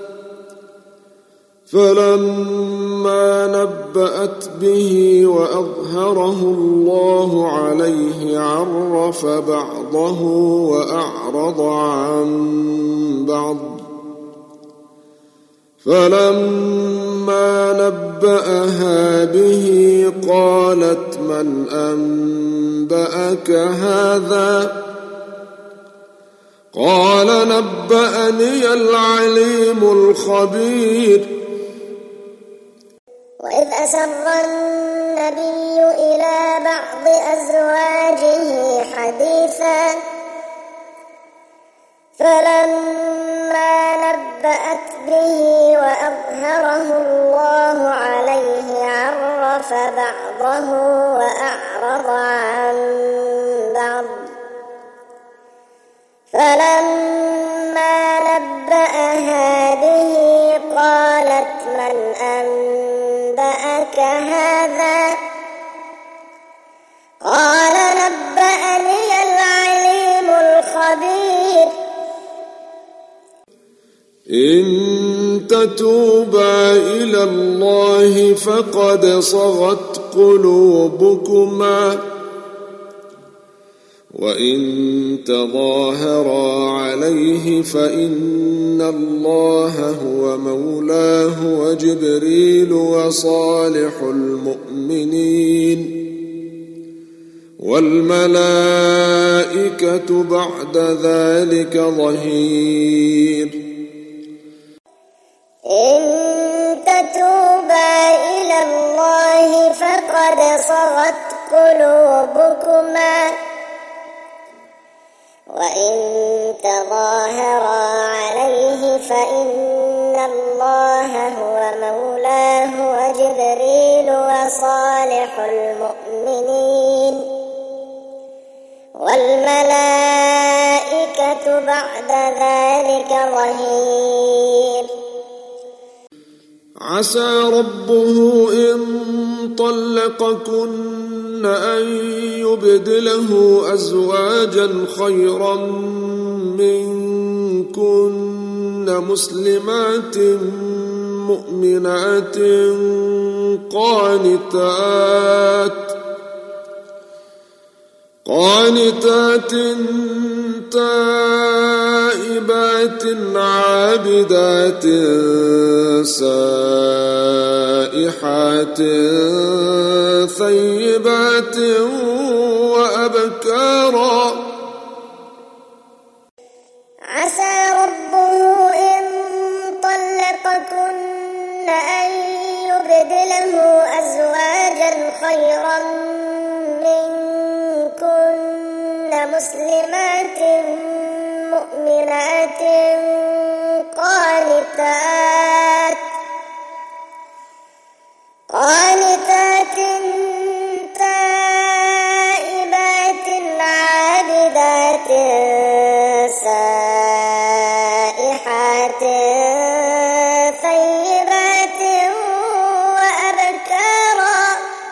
فلما نبأت به وأظهره الله عليه عرف بعضه وأعرض عن بعض فلما نبأها به قالت من أنبأك هذا قال نبأني العليم الخبير وإذ أسر النبي إلى بعض أزواجه حديثا فلما نبأت به وأظهره الله عليه عرف بعضه وأعرض عن بعض فلما نبأها به قالت من أنبأك هذا قال نبأني العليم الخبير إن تتوبا إلى الله فقد صغت قلوبكما وإن تظاهرا عليه فإن الله هو مولاه وجبريل وصالح المؤمنين والملائكة بعد ذلك ظهير إن تتوبا إلى الله فقد صغت قلوبكما وإن تظاهرا عليه فإن الله هو مولاه وجبريل وصالح المؤمنين والملائكة بعد ذلك ظهير عسى ربه إن طلقكن أن يبدله أزواجا خيرا منكن مسلمات مؤمنات قانتات تائبات عابدات سائحات ثيبات وأبكارا عسى ربه إن طلقكن أن يبدله أزواجا خيرا منكن مسلمات مؤمنات قانتات تائبات عابدات سائحات ثيبات وأبكارا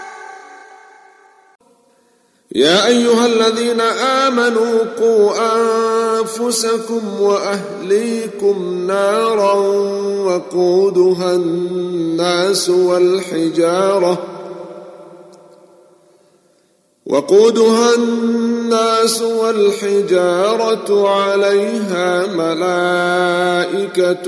يا أيها الذين آمنوا قوا أنفسكم وأهليكم نارا وقودها الناس والحجارة عليها ملائكة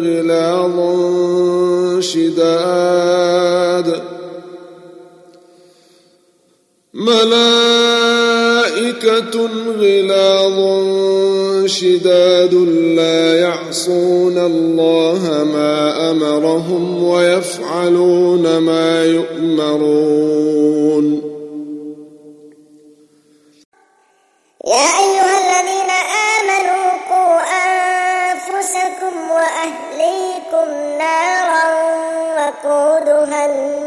غلاظ شداد لا يعصون الله ما أمرهم ويفعلون ما يؤمرون يا أيها الذين آمنوا قوا أنفسكم وأهليكم نارا وقودها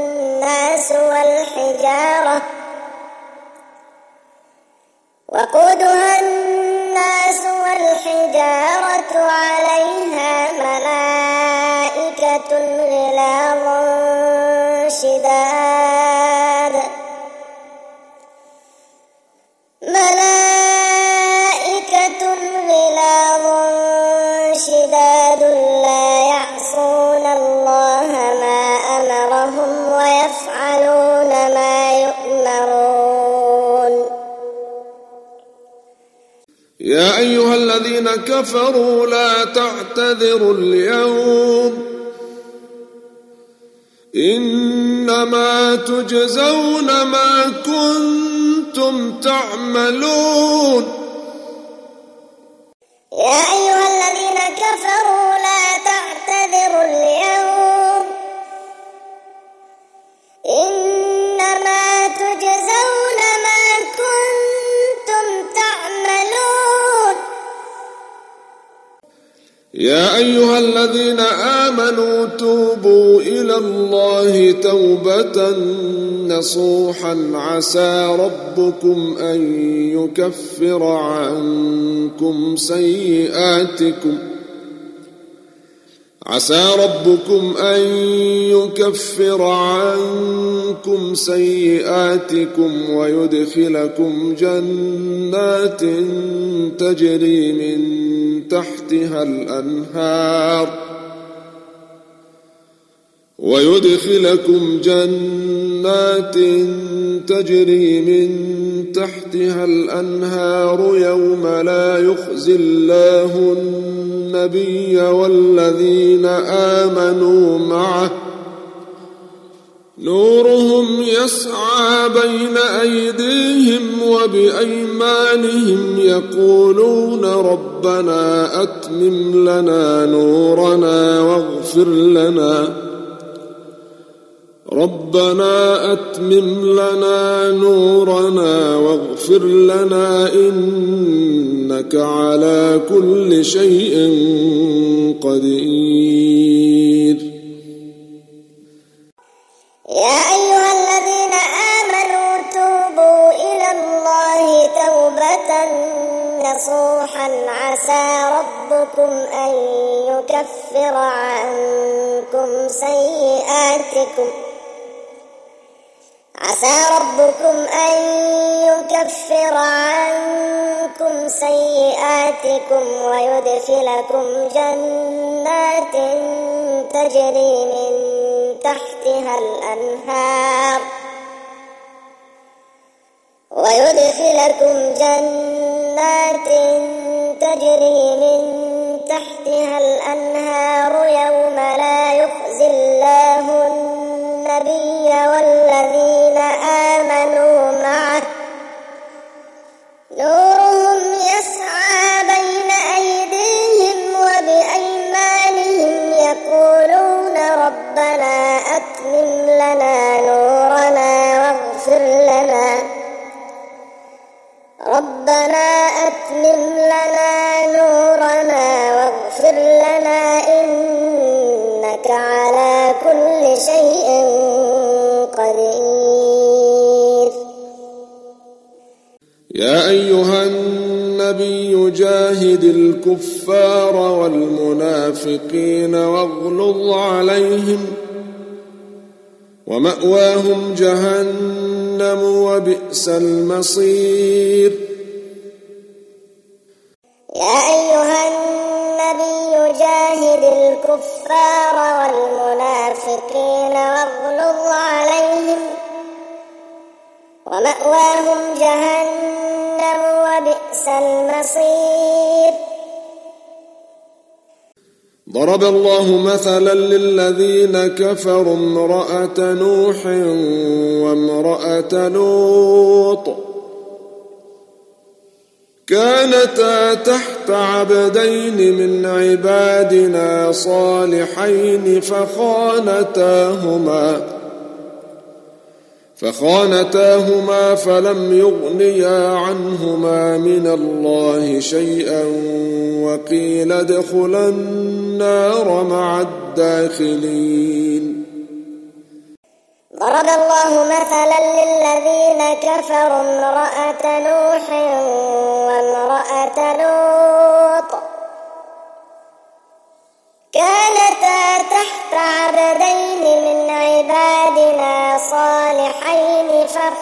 الناس والحجارة عليها ملائكة يا أيها الذين كفروا لا تعتذروا اليوم إنما تجزون ما كنتم تعملون. يا أيها الذين كفروا لا تعتذروا اليوم إنما تجزون ما كنتم تعملون. يا أيها الذين آمنوا توبوا إلى الله توبة نصوحا عسى ربكم أن يكفر عنكم سيئاتكم ويدخلكم جنات تجري من تحتها الأنهار يوم لا يخزي الله النبي والذين آمنوا معه نورهم يسعى بين أيديهم وبأيمانهم يقولون ربنا أتمم لنا نورنا واغفر لنا إنك على كل شيء قدير. يا أيها الذين آمنوا توبوا إلى الله توبة نصوحا عسى ربكم أن يكفر عنكم سيئاتكم ويدخلكم جنات تجري من تحتها الأنهار يوم لا يخزي الله النبي والذين آمنوا معه نورهم يسعى بين أيديهم وبأيمانهم يقولون ربنا أتمم لنا نورنا واغفر لنا إنك على كل شيء قدير. يا أيها النبي جاهد الكفار والمنافقين واغلظ عليهم ومأواهم جهنم وبئس المصير. يا أيها النبي جاهد الكفار والمنافقين واغلظ عليهم ومأواهم جهنم وبئس المصير. ضرب الله مثلا للذين كفروا امرأة نوح وامرأة لوط كانتا تحت عبدين من عبادنا صالحين فخانتاهما فلم يغنيا عنهما من الله شيئا وقيل ادخلا النار مع الداخلين. ضرب الله مثلا للذين كفروا امرأة نوح وامرأة لوط كانتا تحت عبدين من عبادنا صالحين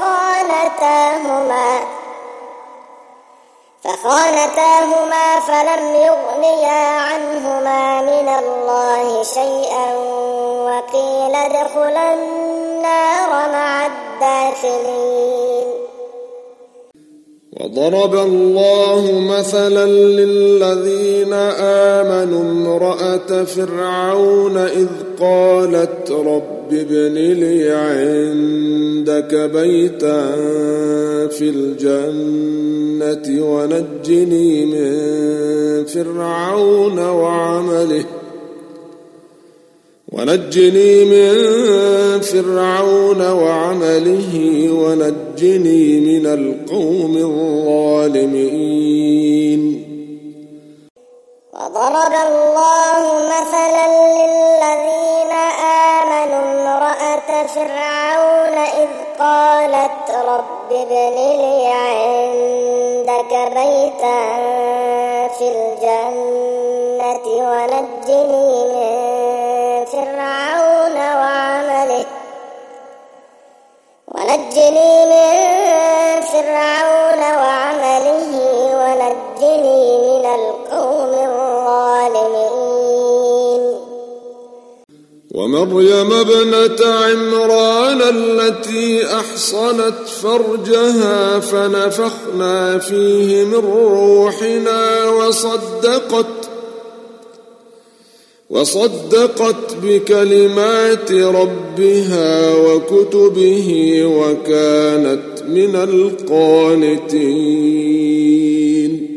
فخانتاهما فلم يغنيا عنهما من الله شيئا وقيل ادخلا النار مع الداخلين. وضرب الله مثلا للذين آمنوا امرأة فرعون إذ قالت رب ابن لي عندك بيتا في الجنة ونجني من فرعون وعمله ونجني من القوم الظالمين. وضرب الله مثلا للذين آمنوا امرأة فرعون إذ قالت رب ابن لي عندك بيتا في الجنة ونجني من فرعون وعمله ونجني من القوم الظالمين. ومريم ابنة عمران التي أحصنت فرجها فنفخنا فيه من روحنا وصدقت بكلمات ربها وكتبه وكانت من القانتين.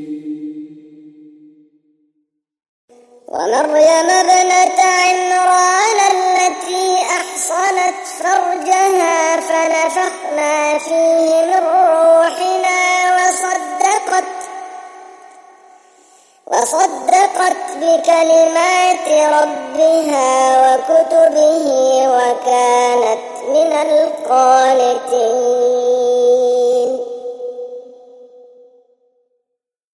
ومريم ابنة عمران التي أحصنت فرجها فنفخنا فيه من روحنا وصدقت بكلمات ربها وكتبه وكانت من القانتين.